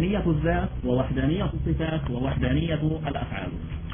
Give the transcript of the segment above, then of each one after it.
وحدانية الذات ووحدانية الصفات ووحدانية الأفعال،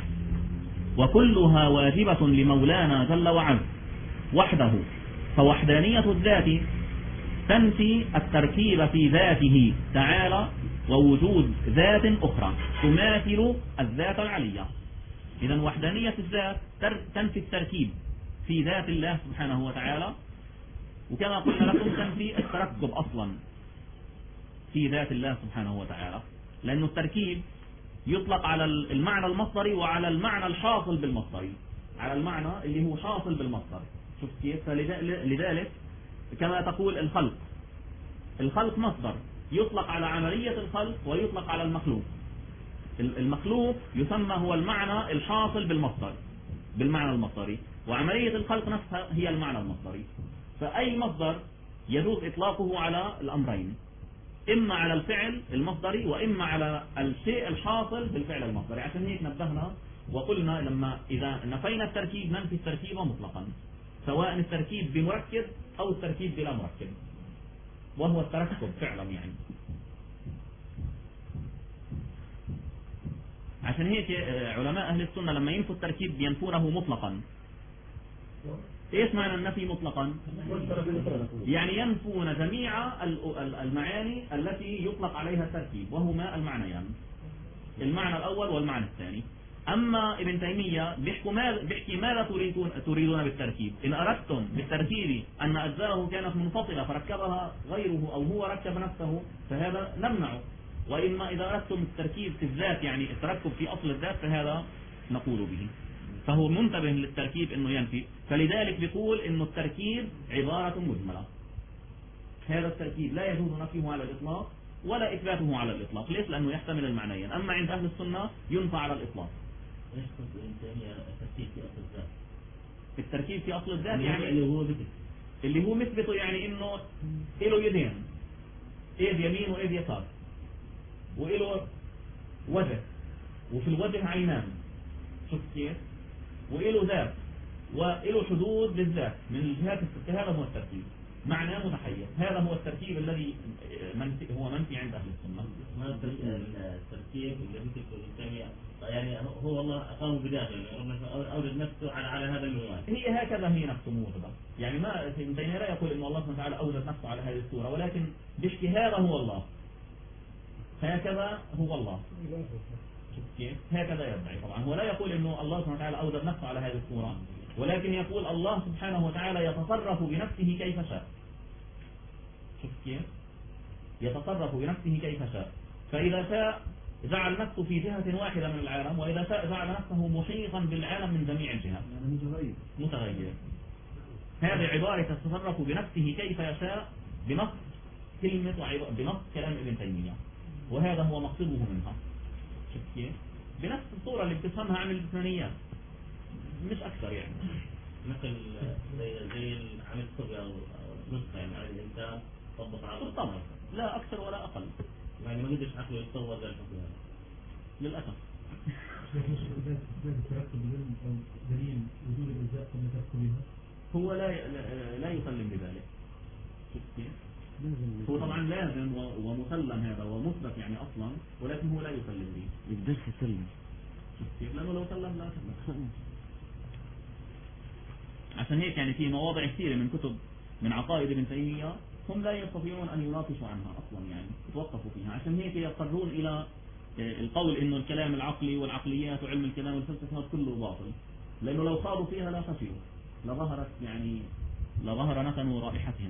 وكلها واجبة لمولانا جل وعلا وحده. فوحدانية الذات تنفي التركيب في ذاته تعالى ووجود ذات أخرى تماثل الذات العلية. إذن وحدانية الذات تنفي التركيب في ذات الله سبحانه وتعالى، وكما قلنا لكم تنفي التركب أصلا في ذات الله سبحانه وتعالى، لأن التركيب يطلق على المعنى المصدري وعلى المعنى الحاصل بالمصدري، على المعنى اللي هو حاصل بالمصدر. شوف كيف؟ لذلك كما تقول الخلق مصدر يطلق على عملية الخلق ويطلق على المخلوق. المخلوق يسمى هو المعنى الحاصل بالمصدر بالمعنى المصدري، وعملية الخلق نفسها هي المعنى المصدري. فأي مصدر يجوز إطلاقه على الأمرين، إما على الفعل المصدري وإما على الشيء الحاصل بالفعل المصدري. عشان هيك نبهنا وقلنا لما إذا نفينا التركيب ننفي التركيب مطلقا، سواء التركيب بمركب أو التركيب بلا مركب، وهو التركب فعلا يعني. عشان هيك علماء أهل السنة لما ينفوا التركيب ينفونه مطلقا. ايش معنى النفي مطلقا؟ يعني ينفون جميع المعاني التي يطلق عليها التركيب، وهما المعنيان، المعنى الأول والمعنى الثاني. أما ابن تيمية بيحكي ماذا تريدون بالتركيب؟ إن أردتم بالتركيب أن أجزاءه كانت منفصلة فركبها غيره أو هو ركب نفسه فهذا نمنعه، وإما إذا أردتم التركيب في الذات يعني التركب في أصل الذات فهذا نقول به. فهو منتبه للتركيب إنه ينفي، فلذلك بيقول إنه التركيب عبارة مجملة. هذا التركيب لا يجوز نفيه على الإطلاق ولا إثباته على الإطلاق. ليش؟ لأنه يحتمل المعنيين. أما عند أهل السنة ينفع على الإطلاق. التركيب في أصل الذات يعني اللي هو مثبته، يعني إنه له يدين، إيد يمين وإيد يسار، وإله وجه، وفي الوجه عينان، شوف كيف؟ وإله ذات وإله حدود للذات من الجهات الستة. هذا هو التركيب، معناه متحيز. هذا هو التركيب الذي هو منفي عند أهل السنة. ما التركيب اللي مثل الثانية يعني هو الله أقام بداخل أوجد نفسه على هذا المواد. هي هكذا هي نفسه موجودة، يعني ما ابن تيمية لا يقول إن الله سبحانه وتعالى أوجد نفسه على هذه الصورة، ولكن بيحكي هذا هو الله، هكذا هو الله. كيف؟ هكذا يدعي. طبعا هو لا يقول إنه الله سبحانه وتعالى أوجد نفسه على هذه الصورة، ولكن يقول الله سبحانه وتعالى يتصرف بنفسه كيف شاء. شوف كيف؟ يتصرف بنفسه كيف شاء. فإذا شاء جعل نفسه في جهة واحدة من العالم، وإذا شاء جعل نفسه محيطا بالعالم من جميع الجهات. متغير. هذه عبارة يتصرف بنفسه كيف يشاء بنص كلمة بنص كلام ابن تيمية، وهذا هو مقصده منها. شوف كيف؟ بنفس الصورة اللي بتفهمها عن الإنسانيات مش أكثر يعني. مثل زي عمل صغير أو نسخة يعني على الإنسان طبق على بالضبط، لا أكثر ولا أقل. يعني ما قدرش عقله يتصور ذلك للأسف. هو لا يسلم بذلك. هو طبعا لازم ومسلم هذا ومثبت يعني أصلا، ولكن هو لا يسلم به. يقدرش يسلم لأنه لو سلم لا سلم. عشان هيك يعني في مواضع كثيرة من كتب من عقائد ابن تيمية هم لا يستطيعون أن يناقشوا عنها أصلا، يعني يتوقفوا فيها. عشان هيك يضطرون إلى القول إنه الكلام العقلي والعقليات وعلم الكلام والفلسفة كله باطل، لأنه لو صاروا فيها لا خسروا، لظهر نتن رائحتهم.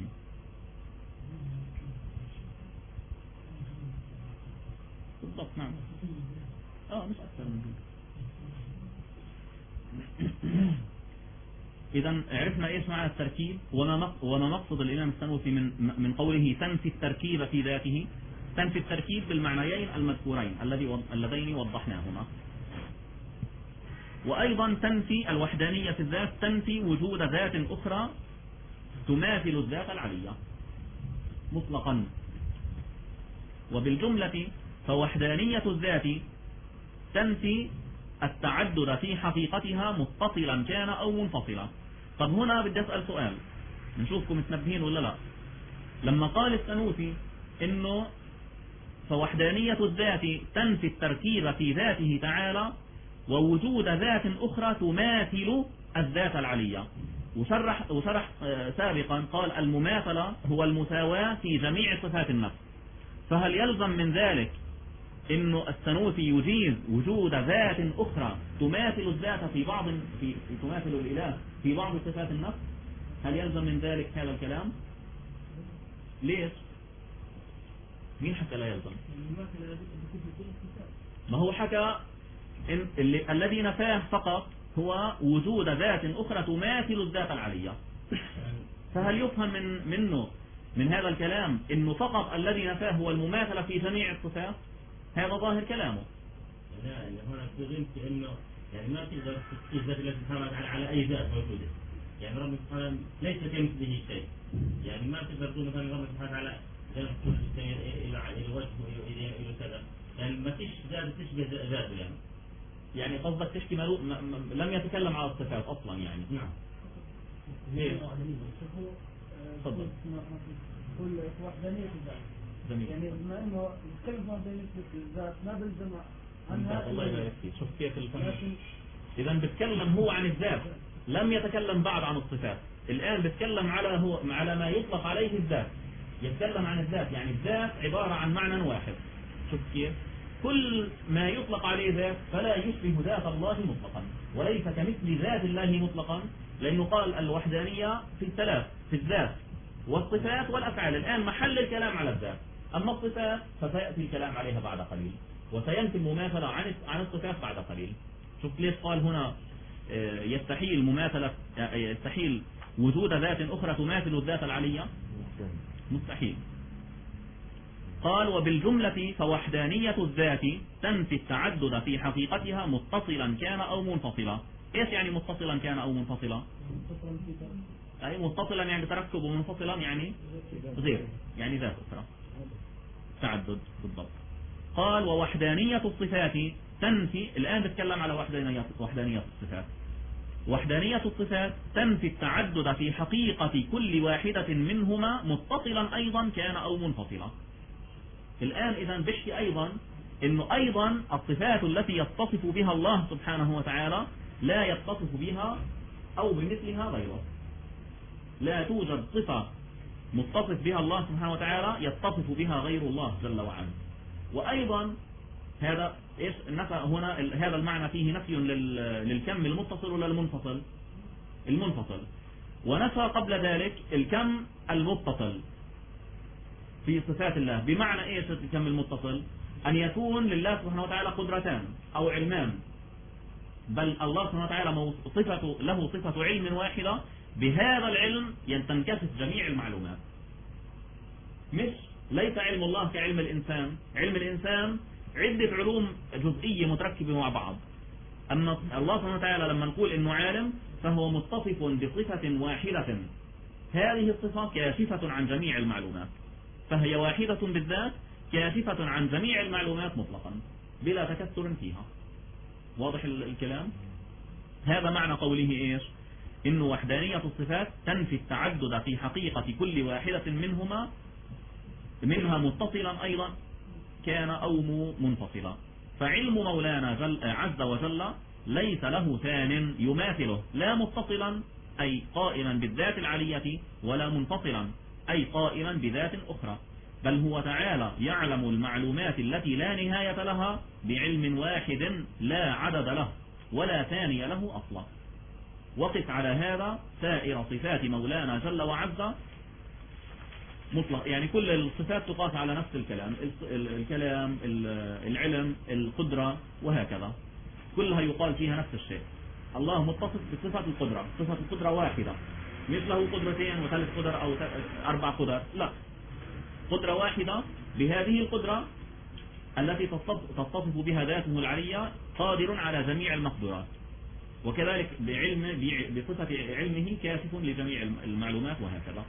بالضبط. نعم. مش أكثر من ذلك. إذا عرفنا إيش معنى التركيب وما مقصد الإمام السنوسي من قوله تنفي التركيب في ذاته. تنفي التركيب بالمعنيين المذكورين اللذين وضحناهما. وأيضا تنفي الوحدانية في الذات، تنفي وجود ذات أخرى تماثل الذات العلية مطلقا. وبالجملة فوحدانية الذات تنفي التعدد في حقيقتها متصلا كان أو منفصلا. طب هنا بدي أسأل سؤال نشوفكم متنبهين ولا لا. لما قال السنوسي إنه فوحدانية الذات تنفي التركيب في ذاته تعالى ووجود ذات أخرى تماثل الذات العلية. وشرح سابقا قال المماثلة هو المساواة في جميع صفات النفس. فهل يلزم من ذلك إنه السنوسي يجيز وجود ذات أخرى تماثل الذات في تماثل الإله في بعض صفات النفس؟ هل يلزم من ذلك هذا الكلام؟ ليش؟ مين حكى لا يلزم؟ ما هو حكى إن الذي نفاه فقط هو وجود ذات أخرى تماثل الذات العلية. فهل يفهم منه من هذا الكلام إنه فقط الذي نفاه هو المماثلة في جميع الصفات؟ هذا ظاهر كلامه. لا هنا فهمت إنه يعني ما تقدر تشتري الذات التي تحمل على أي ذات موجودة. يعني رب سبحانه ليس كمثله شيء. يعني ما تقدر تقول مثلا رب سبحانه على كل شيء إلى الوجه إلى كذا. يعني ما فيش ذات تشبه ذاته يعني قصدك تشكي لم يتكلم على الصفات أصلا يعني. نعم. ليه؟ تفضل. كل وحدانية الذات. جميل. يعني بما إنه الكلمة وحدانية الذات ما بلزم عنها. الله يبارك فيك. شوف كيف الفهم. إذا بتكلم هو عن الذات، لم يتكلم بعد عن الصفات. الآن بتكلم على ما يطلق عليه الذات. يتكلم عن الذات، يعني الذات عبارة عن معنى واحد. شوف كيف؟ كل ما يطلق عليه ذات فلا يشبه ذات الله مطلقا، وليس كمثل ذات الله مطلقا، لأنه قال الوحدانية في الثلاث، في الذات والصفات والأفعال. الآن محل الكلام على الذات، أما الصفات فسيأتي الكلام عليها بعد قليل، وسينفي المماثلة عن الصفات بعد قليل. شوف ليش قال هنا يستحيل وجود ذات أخرى تماثل الذات العلية؟ مستحيل. قال وبالجملة فوحدانية الذات تنفي التعدد في حقيقتها متصلا كان أو منفصلا. إيش يعني متصلا كان أو منفصلا؟ أي متصلا يعني بتركب، ومنفصلا يعني غير، يعني ذات أخرى، تعدد بالضبط. قال ووحدانية الصفات تنفي، الآن بتكلم على وحدانية الصفات. وحدانية الصفات تنفي التعدد في حقيقة كل واحدة منهما متصلا أيضا كان أو منفصلا. الآن إذا بحكي أيضا إنه أيضا الصفات التي يتصف بها الله سبحانه وتعالى لا يتصف بها أو بمثلها غيره. لا توجد صفة متصف بها الله سبحانه وتعالى يتصف بها غير الله جل وعلا. وأيضا هذا إيش نفى هنا، هذا المعنى فيه نفي للكم المتصل ولا المنفصل؟ المنفصل. ونفى قبل ذلك الكم المتصل في صفات الله. بمعنى ايش الكم المتصل؟ ان يكون لله سبحانه وتعالى قدرتان او علمان، بل الله سبحانه وتعالى له صفة علم واحدة، بهذا العلم تنكشف جميع المعلومات. مش ليس علم الله كعلم الانسان. علم الانسان عدة علوم جزئية متركبة مع بعض، اما الله سبحانه وتعالى لما نقول انه عالم فهو متصف بصفة واحدة، هذه الصفة كاشفة عن جميع المعلومات، فهي واحدة بالذات كاشفة عن جميع المعلومات مطلقا بلا تكثر فيها. واضح الكلام؟ هذا معنى قوله ايش؟ انه وحدانية الصفات تنفي التعدد في حقيقة كل واحدة منها متصلا ايضا كان او منفصلا. فعلم مولانا عز وجل ليس له ثان يماثله، لا متصلا اي قائما بالذات العلية، ولا منفصلا أي قائما بذات أخرى، بل هو تعالى يعلم المعلومات التي لا نهاية لها بعلم واحد لا عدد له ولا ثاني له أصلا. وقف على هذا سائر صفات مولانا جل وعز مطلق، يعني كل الصفات تقاس على نفس الكلام العلم القدرة وهكذا، كلها يقال فيها نفس الشيء. الله متصف بصفة القدرة، صفة القدرة واحدة، مش له قدرتين وثلاث قدر أو 4 قدر، لا، قدرة واحدة. بهذه القدرة التي تتصف بها ذاته العلية قادر على جميع المقدورات، وكذلك بصفة علمه كاشف لجميع المعلومات وهكذا.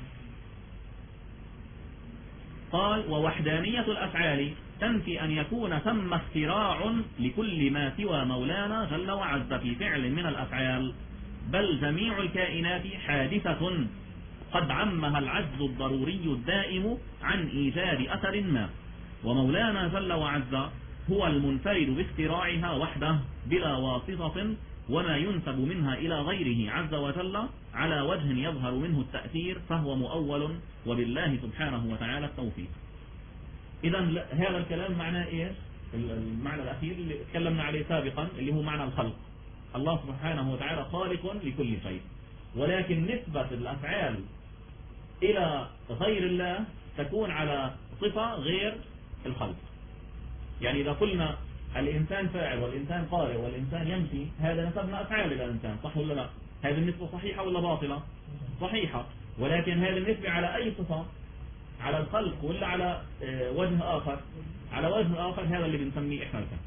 قال ووحدانية الأفعال تنفي أن يكون ثم اختراع لكل ما سوى مولانا جل وعز في فعل من الأفعال، بل جميع الكائنات حادثة قد عمها العجز الضروري الدائم عن إيجاد أثر ما، ومولانا جل وعز هو المنفرد باختراعها وحده بلا واسطة، وما ينسب منها إلى غيره عز وجل على وجه يظهر منه التأثير فهو مؤول، وبالله سبحانه وتعالى التوفيق. إذا هذا الكلام معناه إيش؟ المعنى الأخير اللي تكلمنا عليه سابقا اللي هو معنى الخلق. الله سبحانه وتعالى خالق لكل شيء، ولكن نسبة الأفعال إلى غير الله تكون على صفة غير الخلق. يعني إذا قلنا الإنسان فاعل والإنسان قارئ والإنسان يمشي، هذا نسبنا أفعال إلى الإنسان، صح ولا لا؟ هذه النسبة صحيحة ولا باطلة؟ صحيحة. ولكن هذه النسبة على أي صفة؟ على الخلق ولا على وجه آخر؟ على وجه آخر، هذا اللي بنسميه إحنا الفهم.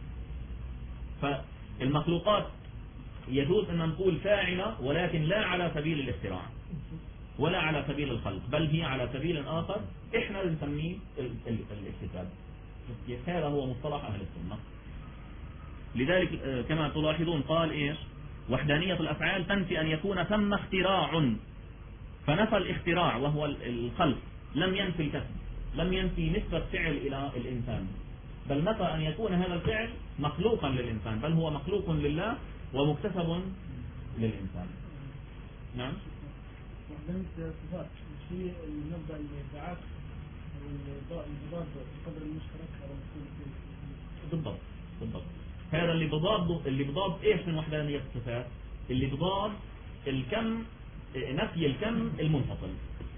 فالمخلوقات يجوز أن نقول فاعلة، ولكن لا على سبيل الاختراع ولا على سبيل الخلق، بل هي على سبيل آخر إحنا بنسميه الاكتساب. هذا هو مصطلح أهل السنة. لذلك كما تلاحظون قال إيش؟ وحدانية الأفعال تنفي أن يكون ثم اختراع، فنفى الاختراع وهو الخلق، لم ينفي الكسب، لم ينفي نسبة فعل إلى الإنسان، بل نفى أن يكون هذا الفعل مخلوقا للإنسان، بل هو مخلوق لله ومكتسب للإنسان. نعم. وحدانية الصفات الشيء المبدأ الإبعاد الانضباط بقدر المشترك أو بالضبط بالضبط. هذا اللي بضاد ايش من وحدانية الصفات؟ اللي بضاد الكم، نفي الكم المنفصل.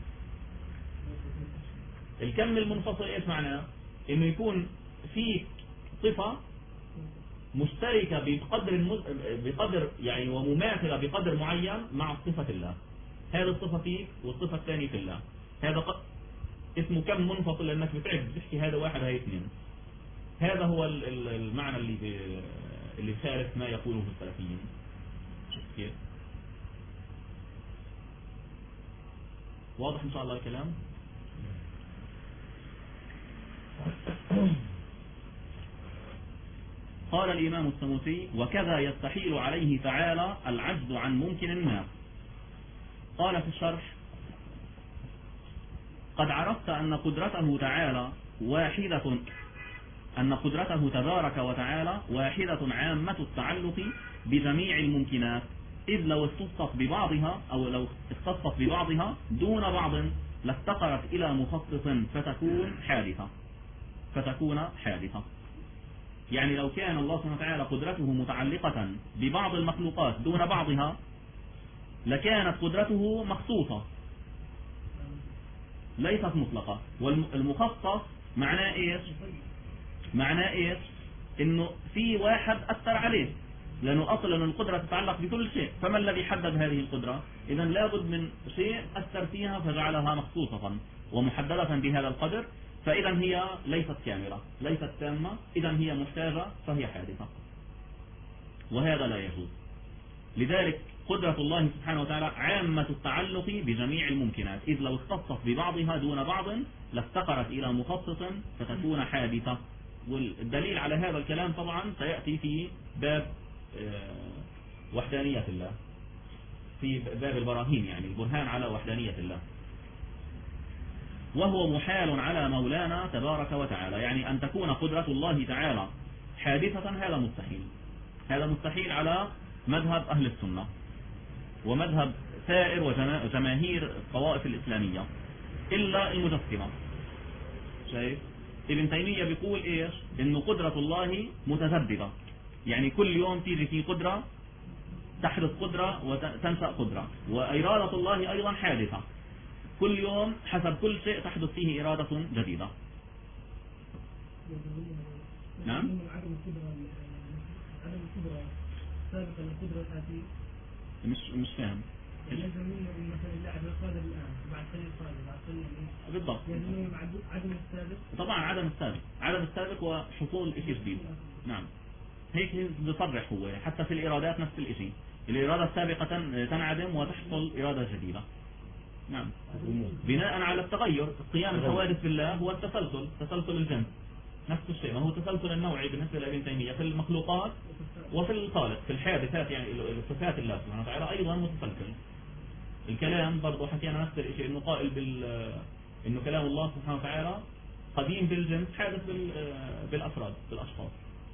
الكم المنفصل ايش معناه؟ انه يكون في صفة مشتركة بقدر يعني ومماثلة بقدر معين مع صفة الله. هذه الصفة فيك والصفة الثانية في الله، هذا اسمه كم منفصل، لأنك بتحكي هذا واحد هاي اثنين. هذا هو المعنى اللي بخالف ما يقوله السلفيين. كيف؟ واضح إن شاء الله الكلام؟ قال الإمام السنوسي: وكذا يستحيل عليه تعالى العجز عن ممكن ما. قال في الشرح: قد عرفت أن قدرته تعالى واحدة، أن قدرته تبارك وتعالى واحدة عامة التعلق بجميع الممكنات، إذ لو اختصت ببعضها أو لو اختصت ببعضها دون بعض لافتقرت إلى مخصص فتكون حادثة. يعني لو كان الله سبحانه وتعالى قدرته متعلقة ببعض المخلوقات دون بعضها لكانت قدرته مخصوصة ليست مطلقة. والمخصص معناه ايش؟ معناه ايش؟ انه في واحد اثر عليه، لانه اصلا القدرة تتعلق بكل شيء، فما الذي حدد هذه القدرة؟ اذا لابد من شيء اثر فيها فجعلها مخصوصة ومحددة بهذا القدر، فاذا هي ليست كاملة ليست تامة، اذا هي محتاجة فهي حادثة، وهذا لا يجوز. لذلك قدرة الله سبحانه وتعالى عامة التعلق بجميع الممكنات، إذ لو اختصت ببعضها دون بعض لافتقرت إلى مخصص فتكون حادثة. والدليل على هذا الكلام طبعا سيأتي في باب وحدانية الله، في باب البراهين، يعني البرهان على وحدانية الله. وهو محال على مولانا تبارك وتعالى، يعني أن تكون قدرة الله تعالى حادثة، هذا مستحيل على مذهب أهل السنة ومذهب سائر وجماهير الطوائف الإسلامية إلا المجسمة. شايف؟ ابن تيمية بيقول إيش؟ إنه قدرة الله متجددة، يعني كل يوم تيجي في قدرة تحدث قدرة وتنشأ قدرة، وإرادة الله أيضا حادثة، كل يوم حسب كل شيء تحدث فيه إرادة جديدة. نعم؟ عدم القدرة سابقا للقدرة الآتية. مش فاهم. لازم منه مثلا اللاعب القادر الآن بعد سنة القادر بعد سنة. بالضبط. لازم عدم السابق. طبعا عدم السابق وحصول شيء جديد. نعم. هيك بيصرح هو حتى في الإرادات نفس الشيء، الإرادة السابقة تنعدم وتحصل إرادة جديدة. نعم. بناء على التغير، قيام الحوادث بالله هو تسلسل الجنس، نفس الشيء، ما هو تسلسل النوعي بالنسبة لابن تيمية في المخلوقات وفي الخالق، في الحادثات، يعني صفات الله سبحانه وتعالى أيضا متسلسل. الكلام برضو حكينا نفس الشيء، إنه قائل إنه كلام الله سبحانه وتعالى قديم بالجنس حادث بالأفراد بالأشخاص.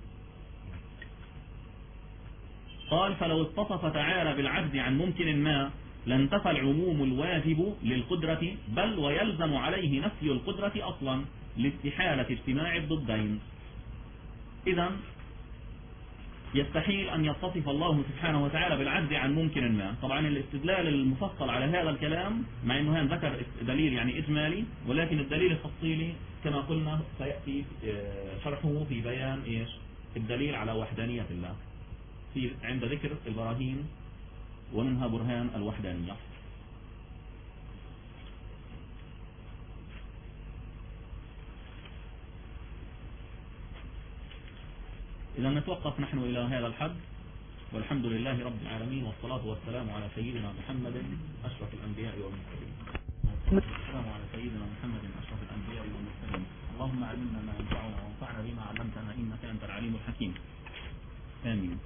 قال فلو اتصف تعالى بالعجز عن ممكن ما لانتفى العموم الواجب للقدرة، بل ويلزم عليه نفي القدرة أصلا لاستحالة اجتماع الضدين. إذن يستحيل أن يتصف الله سبحانه وتعالى بالعجز عن ممكن ما. طبعا الاستدلال المفصل على هذا الكلام، مع أنه هنا ذكر دليل يعني إجمالي، ولكن الدليل التفصيلي كما قلنا سيأتي شرحه في بيان إيش الدليل على وحدانية الله عند ذكر البراهين ومنها برهان الوحدانية. إذا نتوقف نحن إلى هذا الحد، والحمد لله رب العالمين، والصلاة والسلام على سيدنا محمد أشرف الأنبياء والمرسلين. السلام على سيدنا محمد أشرف الأنبياء والمرسلين. اللهم علمنا ما ينفعنا وانفعنا بما علمتنا إنك أنت العليم الحكيم. آمين.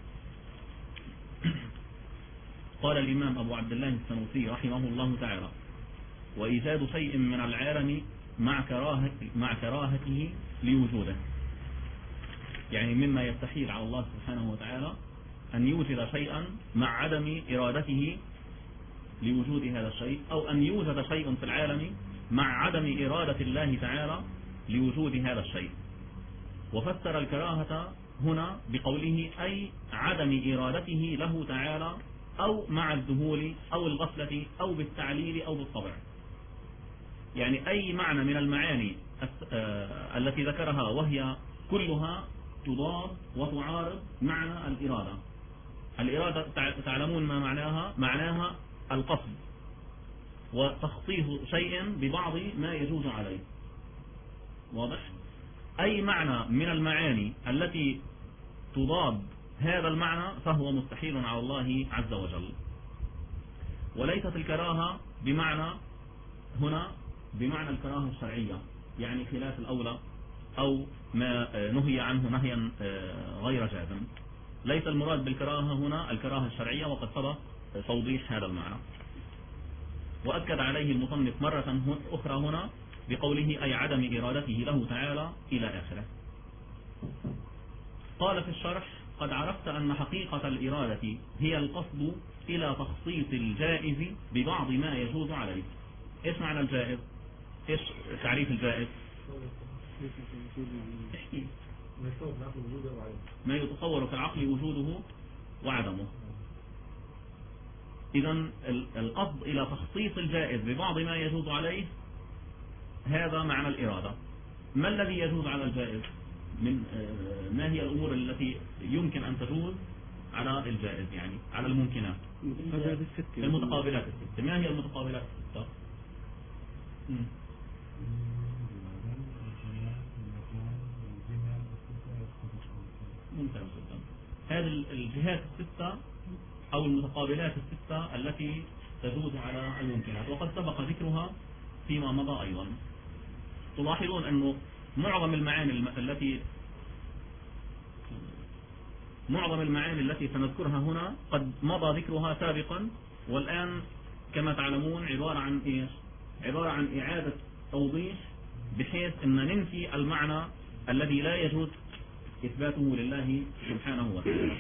قال الإمام أبو عبد الله السنوسي رحمه الله تعالى: وإيجاد شيء من العالم مع كراهته لوجوده، يعني مما يستحيل على الله سبحانه وتعالى أن يوجد شيئا مع عدم إرادته لوجود هذا الشيء، أو أن يوجد شيء في العالم مع عدم إرادة الله تعالى لوجود هذا الشيء. وفسر الكراهة هنا بقوله أي عدم إرادته له تعالى، أو مع الذهول أو الغفلة أو بالتعليل أو بالطبع. يعني أي معنى من المعاني التي ذكرها، وهي كلها تضاد وتعارض معنى الإرادة. الإرادة تعلمون ما معناها؟ معناها القصد وتخصيص شيء ببعض ما يجوز عليه. واضح؟ أي معنى من المعاني التي تضاد هذا المعنى فهو مستحيل على الله عز وجل. وليست الكراهة بمعنى هنا بمعنى الكراهة الشرعية، يعني خلاف الأولى أو ما نهي عنه نهيا غير جازم. ليس المراد بالكراهة هنا الكراهة الشرعية، وقد سبق توضيح هذا المعنى. وأكد عليه المصنف مرة أخرى هنا بقوله أي عدم إرادته له تعالى إلى آخره. قال في الشرح: قد عرفت أن حقيقة الإرادة هي القصد إلى تخصيص الجائز ببعض ما يجوز عليه. إيش معنى الجائز؟ إيش تعريف الجائز؟ ما يتصور في العقل وجوده وعدمه. إذن القصد إلى تخصيص الجائز ببعض ما يجوز عليه، هذا معنى الإرادة. ما الذي يجوز على الجائز؟ ما هي الأمور التي يمكن أن تجوز على الجائز، يعني على الممكنات؟ المتقابلات الستة. ما هي المتقابلات الستة؟ ممتاز جدا. هذه الجهات الستة أو المتقابلات الستة التي تجوز على الممكنات، وقد سبق ذكرها فيما مضى أيضا. تلاحظون أنه معظم المعاني التي سنذكرها هنا قد مضى ذكرها سابقا، والآن كما تعلمون عبارة عن إيش؟ عبارة عن إعادة توضيح، بحيث أن ننفي المعنى الذي لا يجوز إثباته لله سبحانه وتعالى.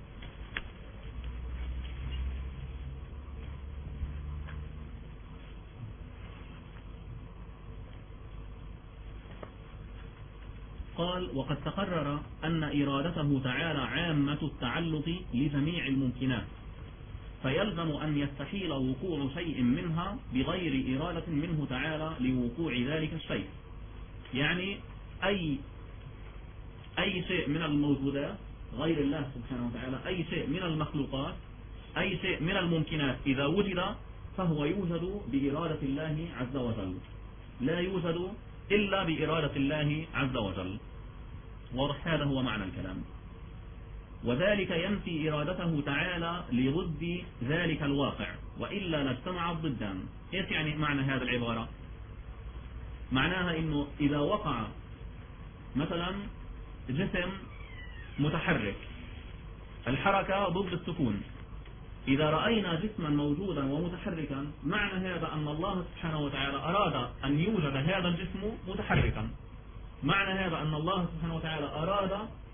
قال: وقد تقرر أن إرادته تعالى عامة التعلق لجميع الممكنات، فيلزم أن يستحيل وقوع شيء منها بغير إرادة منه تعالى لوقوع ذلك الشيء. يعني أي شيء من الموجودات غير الله سبحانه وتعالى، أي شيء من المخلوقات، أي شيء من الممكنات إذا وجد فهو يوجد بإرادة الله عز وجل، لا يوجد إلا بإرادة الله عز وجل. واضح؟ هذا هو معنى الكلام. وذلك ينفي إرادته تعالى لضد ذلك الواقع، وإلا لاجتمع الضدان. إيش يعني معنى هذه العبارة؟ معناها إنه إذا وقع مثلا جسم متحرك، الحركة ضد السكون، إذا رأينا جسما موجودا ومتحركا معنى هذا أن الله سبحانه وتعالى أراد أن يوجد هذا الجسم متحركا، معنى هذا أن الله سبحانه وتعالى أراد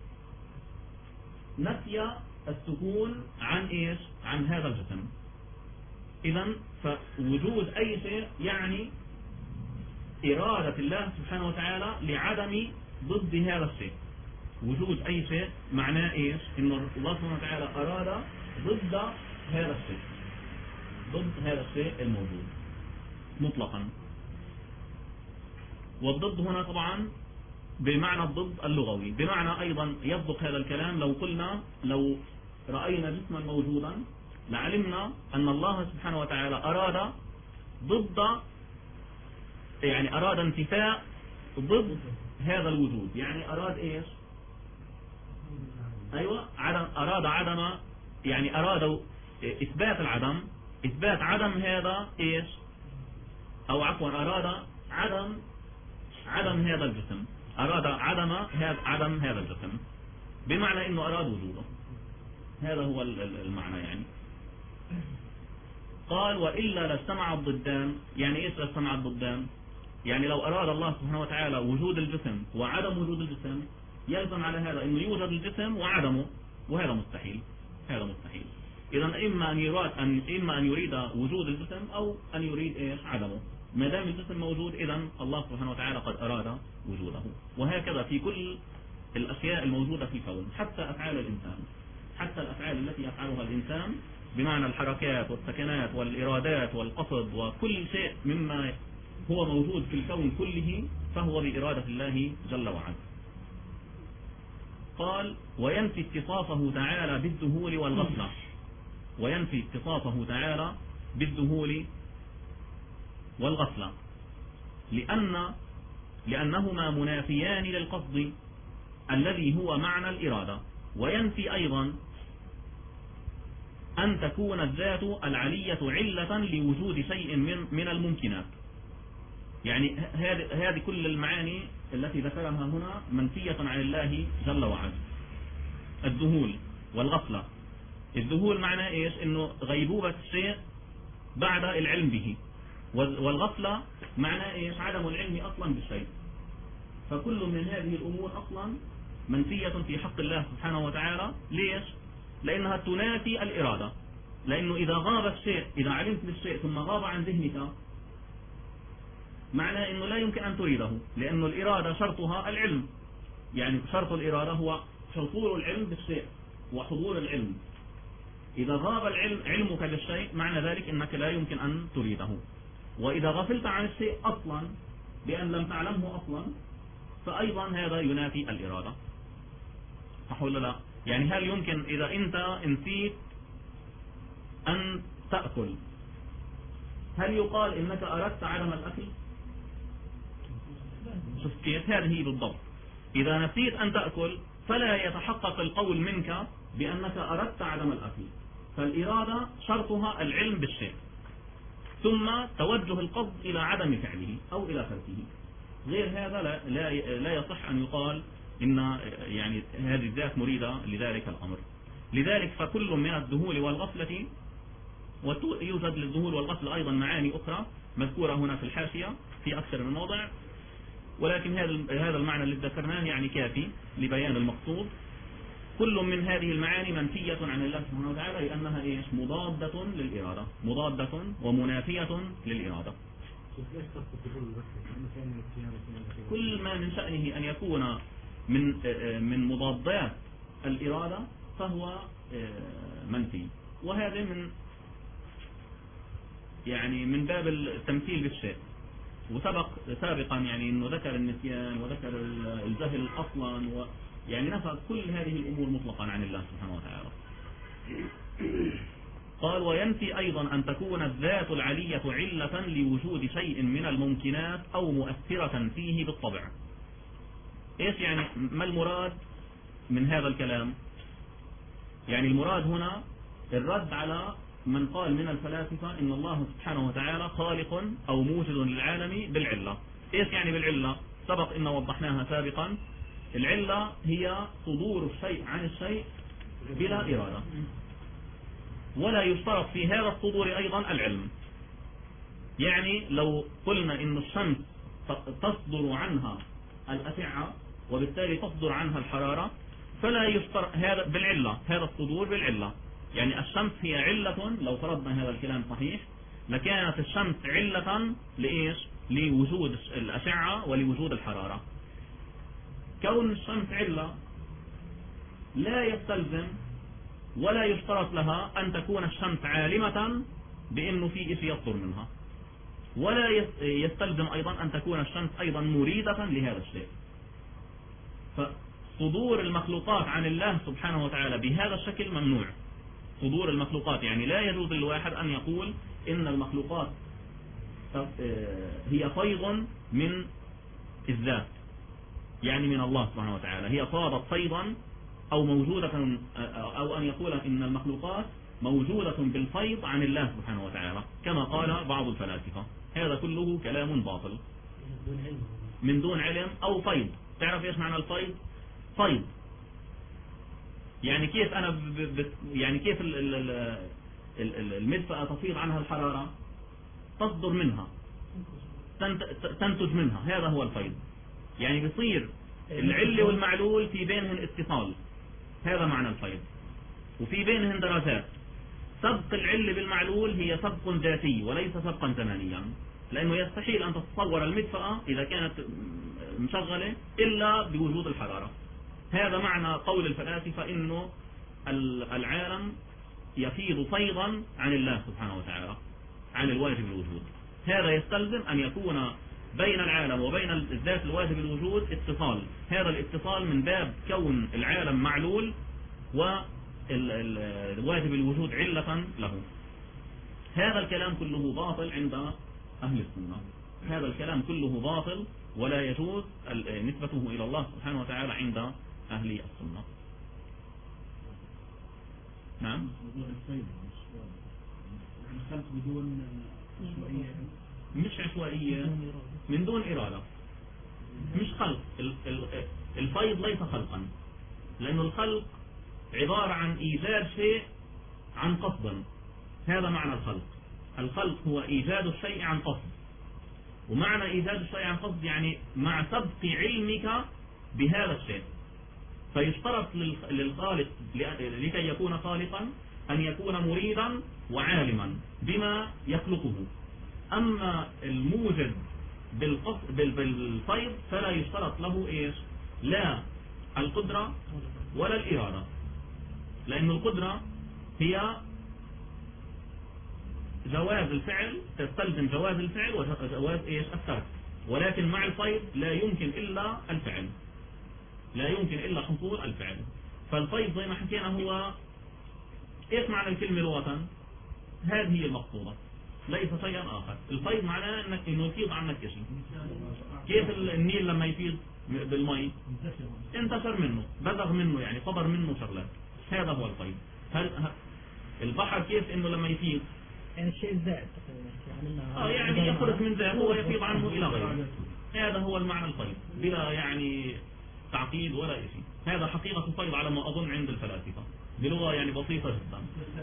نفي السكون عن إيش؟ عن هذا الجسم. إذن فوجود أي شيء يعني إرادة الله سبحانه وتعالى لعدم ضد هذا الشيء. وجود أي شيء معناه إيش؟ إن الله سبحانه وتعالى أراد ضد هذا الشيء، ضد هذا الشيء الموجود مطلقا. والضد هنا طبعا بمعنى الضد اللغوي، بمعنى أيضا يصدق هذا الكلام لو قلنا لو رأينا جسما موجودا لعلمنا أن الله سبحانه وتعالى أراد ضد، يعني أراد انتفاء ضد هذا الوجود. يعني أراد إيش؟ أيوة، أراد عدم، يعني أراد إثبات العدم، إثبات عدم هذا إيش؟ أو عفوا أراد عدم هذا الجسم، أراد عدم هذا الجسم، بمعنى إنه أراد وجوده. هذا هو المعنى. يعني قال وإلا لاجتمع الضدان. يعني إيش لاجتمع الضدان؟ يعني لو أراد الله سبحانه وتعالى وجود الجسم وعدم وجود الجسم يلزم على هذا إنه يوجد الجسم وعدمه، وهذا مستحيل. هذا مستحيل. إذا إما أن يريد وجود الجسم أو أن يريد إيش؟ عدمه. ما دام الجسم موجود إذا الله سبحانه وتعالى قد أراد وجوده. وهكذا في كل الأشياء الموجودة في الكون، حتى أفعال الإنسان، حتى الأفعال التي يفعلها الإنسان بمعنى الحركات والسكنات والإرادات والقصد وكل شيء مما هو موجود في الكون كله فهو بإرادة الله جل وعلا. قال وينفي اتصافه تعالى بالذهول والغفلة. وينفي اتصافه تعالى بالذهول والغفلة لأنهما منافيان للقصد الذي هو معنى الإرادة. وينفي أيضا أن تكون الذات العلية علة لوجود شيء من الممكنات. يعني هذه كل المعاني التي ذكرها هنا منفية عن الله جل وعلا. الذهول والغفلة. الذهول معناه إيش؟ إنه غيبوبة الشيء بعد العلم به، والغفلة معناه إيش؟ عدم العلم أصلا بالشيء. فكل من هذه الأمور أصلا منفية في حق الله سبحانه وتعالى. ليش؟ لأنها تنافي الإرادة. لأنه إذا غاب الشيء، إذا علمت بالشيء ثم غاب عن ذهنك معناه أنه لا يمكن أن تريده، لأن الإرادة شرطها العلم. يعني شرط الإرادة هو حصول العلم بالشيء وحضور العلم. إذا غاب علمك بالشيء معنى ذلك أنك لا يمكن أن تريده. وإذا غفلت عن الشيء أصلا بأن لم تعلمه أصلا فأيضا هذا ينافي الإرادة. صح ولا لا؟ يعني هل يمكن إذا أنت نسيت أن تأكل هل يقال إنك أردت عدم الأكل؟ شوف كيف هذه بالضبط. إذا نسيت أن تأكل فلا يتحقق القول منك بأنك أردت عدم الأكل. فالإرادة شرطها العلم بالشيء ثم توجه القصد إلى عدم فعله أو إلى تركه. غير هذا لا يصح أن يقال إن يعني هذه الذات مريدة لذلك الأمر. لذلك فكل من الذهول والغفلة، ويوجد للذهول والغفلة أيضا معاني أخرى مذكورة هنا في الحاشية في أكثر من موضع، ولكن هذا المعنى اللي ذكرناه يعني كافي لبيان المقصود. كل من هذه المعاني منفية عن الله سبحانه وتعالى لأنها إيش؟ مضادة للإرادة، مضادة ومنافية للإرادة. كل ما من شأنه أن يكون من مضادات الإرادة فهو منفي. وهذا من باب التمثيل بالشيء. وسبق سابقا يعني انه ذكر النسيان وذكر الجهل اصلا، يعني نفى كل هذه الامور مطلقا عن الله سبحانه وتعالى. قال وينفي ايضا ان تكون الذات العلية علة لوجود شيء من الممكنات او مؤثرة فيه بالطبع. ايش يعني؟ ما المراد من هذا الكلام؟ يعني المراد هنا الرد على من قال من الفلاسفة إن الله سبحانه وتعالى خالق أو موجد للعالم بالعلة. إيش يعني بالعلة؟ سبق إن وضحناها سابقا. العلة هي صدور الشيء عن الشيء بلا إرادة. ولا يشترط في هذا الصدور أيضا العلم. يعني لو قلنا إن الشمس تصدر عنها الأشعة وبالتالي تصدر عنها الحرارة، فلا يشترط هذا بالعلة، هذا الصدور بالعلة. يعني الشمس هي علة، لو فرضنا هذا الكلام صحيح لكانت الشمس علة لإيش؟ لوجود الأشعة ولوجود الحرارة. كون الشمس علة لا يستلزم ولا يشترط لها أن تكون الشمس عالمة بأنه في إشي يصدر منها، ولا يستلزم أيضا أن تكون الشمس أيضا مريدة لهذا الشيء. فصدور المخلوقات عن الله سبحانه وتعالى بهذا الشكل ممنوع. صدور المخلوقات يعني لا يجوز للواحد أن يقول إن المخلوقات هي فيض من الذات، يعني من الله سبحانه وتعالى، هي صادت فيضا أو موجودة، أو أن يقول إن المخلوقات موجودة بالفيض عن الله سبحانه وتعالى كما قال بعض الفلاسفة. هذا كله كلام باطل من دون علم أو فيض. تعرف إيش معنى الفيض؟ فيض يعني كيف أنا يعني كيف المدفأة تفيض عنها الحرارة، تصدر منها، تنتج منها، هذا هو الفيض. يعني بصير العلة والمعلول في بينهن اتصال، هذا معنى الفيض. وفي بينهن درجات، سبق العلة بالمعلول هي سبق ذاتي وليس سبقا زمانيا، لأنه يستحيل أن تتصور المدفأة إذا كانت مشغلة إلا بوجود الحرارة. هذا معنى قول الفلاسفة إنه العالم يفيض فيضا عن الله سبحانه وتعالى، عن الواجب الوجود. هذا يستلزم أن يكون بين العالم وبين الذات الواجب الوجود اتصال. هذا الاتصال من باب كون العالم معلول والواجب الوجود علة له. هذا الكلام كله باطل عند أهل السنة، هذا الكلام كله باطل ولا يجوز نسبته إلى الله سبحانه وتعالى عند أهل السنة. نعم. الخلق بدون عشوائية، مش عشوائية، من دون إرادة، مش خلق. الفيض ليس خلقا، لأن الخلق عبارة عن إيجاد شيء عن قصد، هذا معنى الخلق. الخلق هو إيجاد الشيء عن قصد، ومعنى إيجاد الشيء عن قصد يعني مع سبق علمك بهذا الشيء. فيشترط للخالق لكي يكون خالقا أن يكون مريدا وعالما بما يخلقه. أما الموجد بالفيض فلا يشترط له إيش؟ لا القدرة ولا الإرادة، لأن القدرة هي جواز الفعل، تستلزم جواز الفعل وجواز إيش؟ الترك. ولكن مع الفيض لا يمكن إلا الفعل، لا يمكن إلا حصول الفعل. فالفيض زي ما حكينا هو إيش معنى الكلمة لغة؟ هذه هي المقصودة، ليس شيئا آخر. الفيض معناه إنه يفيض عنك شيء. كيف النيل لما يفيض بالمي؟ انتشر منه، بزغ منه، يعني صدر منه شغلات، هذا هو الفيض. البحر كيف إنه لما يفيض يعني الشيء الزائد يعني يخرج من ذاته ويفيض عنه إلى غيره. هذا هو المعنى الفيض بلا يعني تعقيد ولا شيء. هذا حقيقة الفيض على ما أظن عند الفلاسفة بلغة يعني بسيطة جدا.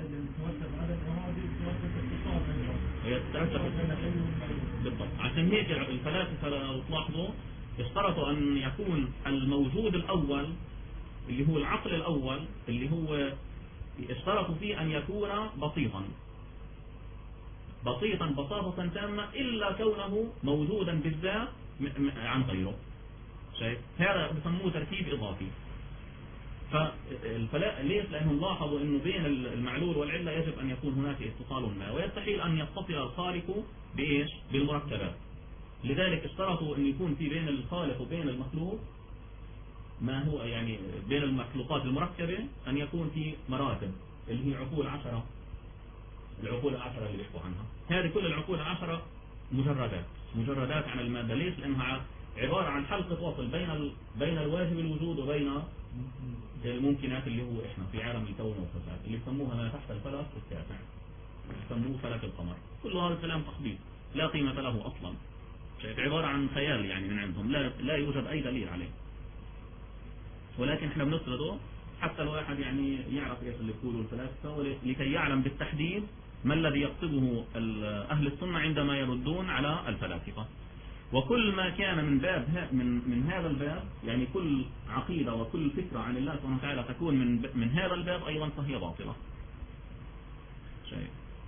بالضبط. عشان هيك الفلاسفة لو تلاحظوا اشترطوا أن يكون الموجود الأول اللي هو العقل الأول اللي هو اشترطوا فيه أن يكون بسيطا بساطة تامة إلا كونه موجودا بالذات عن غيره. شايف؟ هذا بسموه تركيب إضافي. ليش؟ لأنهم لاحظوا أنه بين المعلول والعلة يجب أن يكون هناك اتصال ما، ويستحيل أن يتصل الخالق بإيش؟ بالمركبات. لذلك اشترطوا أن يكون في بين الخالق وبين المخلوق ما هو يعني بين المخلوقات المركبة أن يكون في مراتب اللي هي عقول 10. العقول 10 اللي بيحكوا عنها، هذه كل العقول 10 مجردات عن المادة. ليش؟ لأنها عبارة عن حلقة وصل بين الواجب الوجود وبين الممكنات اللي هو إحنا في عالم الكون والفساد، اللي بسموها ما تحت الفلك التاسع، بسموه فلك القمر. كل هذا الكلام تخبيط لا قيمة له أصلا، عبارة عن خيال يعني من عندهم، لا يوجد أي دليل عليه، ولكن إحنا بنسرده حتى الواحد يعني يعرف ايش اللي بيقولوا الفلاسفة، لكي يعلم بالتحديد ما الذي يقصده أهل السنة عندما يردون على الفلاسفة. وكل ما كان من باب من هذا الباب، يعني كل عقيدة وكل فكرة عن الله سبحانه وتعالى تكون من هذا الباب أيضا فهي باطلة. شيء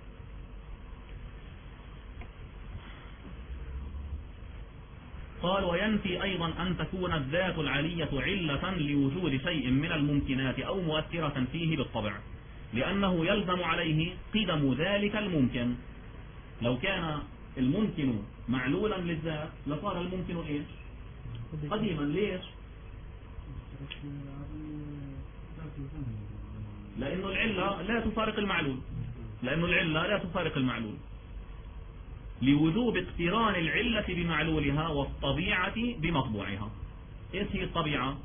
قال وينفي أيضا أن تكون الذات العلية علة لوجود شيء من الممكنات أو مؤثرة فيه بالطبع، لأنه يلزم عليه قدم ذلك الممكن. لو كان الممكن معلولا للذات لصار الممكن إيش؟ قديما. ليش؟ لأنه العلة لا تفارق المعلول، لوجوب اقتران العلة بمعلولها والطبيعة بمطبوعها. ايش هي الطبيعة؟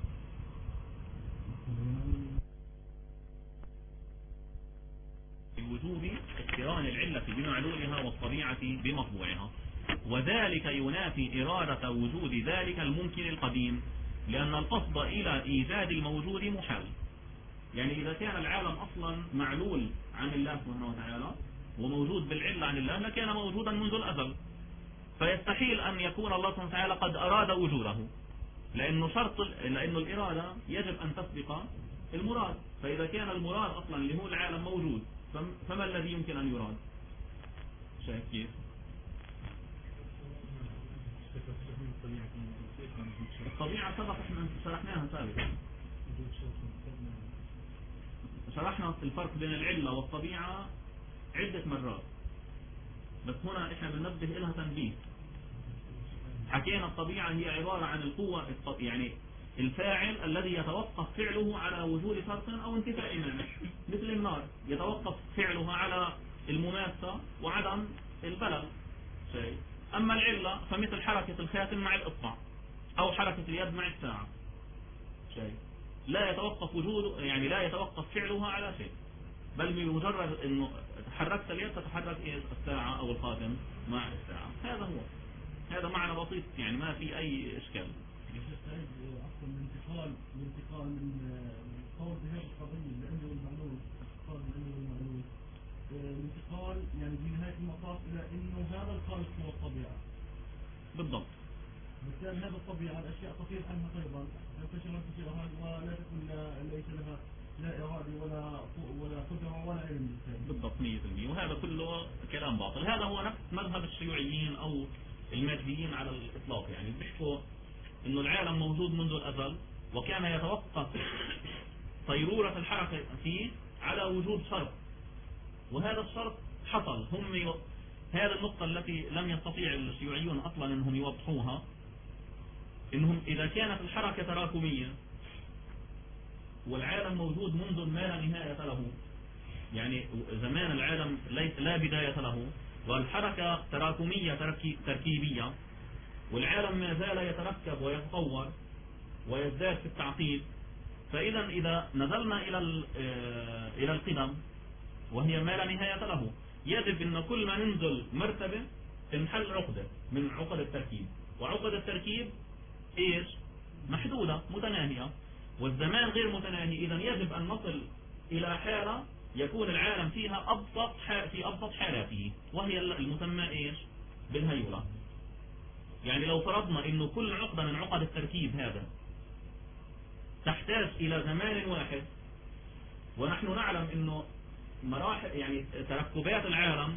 لوجوب اقتران العلة بمعلولها والطبيعة بمطبوعها، وذلك ينافي إرادة وجود ذلك الممكن القديم، لأن القصد إلى إيجاد الموجود محال. يعني إذا كان العالم أصلا معلول عن الله سبحانه وتعالى وموجود بالعلة عن الله لكان موجودا منذ الأزل، فيستحيل أن يكون الله سبحانه وتعالى قد أراد وجوده، لأنه الإرادة يجب أن تسبق المراد. فإذا كان المراد أصلا اللي هو العالم موجود، فما الذي يمكن أن يراد؟ شايف كيف؟ الطبيعة سبق احنا شرحناها سابقا، شرحنا الفرق بين العلة والطبيعة عدة مرات، بس هنا احنا بننبه لها تنبيه. حكينا الطبيعة هي عبارة عن القوة، يعني الفاعل الذي يتوقف فعله على وجود فرق أو انتفاء منه، مثل النار يتوقف فعلها على المماسة وعدم البلل شيء. أما العلة فمثل حركة الخاتم مع الإصبع أو حركة اليد مع الساعة شيء، لا يتوقف وجوده، يعني لا يتوقف فعلها على شيء، بل بمجرد انه تحركت اليد تتحرك الساعة او الخاتم مع الساعة. هذا معنى بسيط، يعني ما في اي اشكال. اصلا الانتقال من القول بهذه القضية لانه المعلول، الانتقال يعني في نهاية المطاف الى انه هذا الخالق هو الطبيعة بالضبط. بالتالي هذا الطبيعة الاشياء تطير عنها ايضا تنتشر ولا تكون ليس لها لا إرادة ولا قدرة ولا علم بالضبط 100%. وهذا كله كلام باطل. هذا هو نفس مذهب الشيوعيين أو الماديين على الإطلاق، يعني بيحكوا إنه العالم موجود منذ الأزل وكان يتوقف صيرورة الحركة فيه على وجود شرط، وهذا الشرط حصل. هذا النقطة التي لم يستطيع الشيوعيون أصلا أنهم يوضحوها، إنهم إذا كانت الحركة تراكمية والعالم موجود منذ ما لا نهاية له، يعني زمان العالم لا بداية له، والحركة تراكمية تركيبية، والعالم ما زال يتركب ويتطور ويزداد في التعقيد. فإذا إذا نزلنا إلى القدم وهي ما لا نهاية له، يجب أن كل ما ننزل مرتبة تنحل عقدة من عقد التركيب، وعقد التركيب إيش؟ محدودة متناهية، والزمان غير متناهي. إذا يجب أن نصل إلى حالة يكون العالم فيها في أبسط حالاته، وهي المسمى إيش؟ بالهيولة. يعني لو فرضنا إنه كل عقدة من عقد التركيب هذا تحتاج إلى زمان واحد، ونحن نعلم إنه مراحل يعني تركبات العالم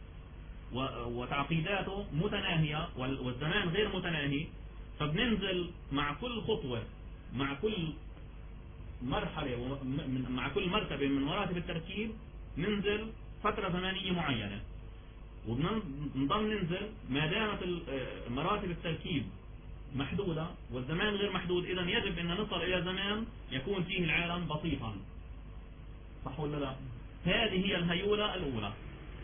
وتعقيداته متناهية والزمان غير متناهي، فبننزل مع كل خطوة، مع كل مرحلة، مع كل مرتبة من مراتب التركيب ننزل فترة زمانية معينة، وبنضل ننزل ما دامت مراتب التركيب محدودة والزمان غير محدود. إذن يجب أن نصل إلى زمان يكون فيه العالم بسيطا، صح ولا لا؟ هذه هي الهيولة الأولى.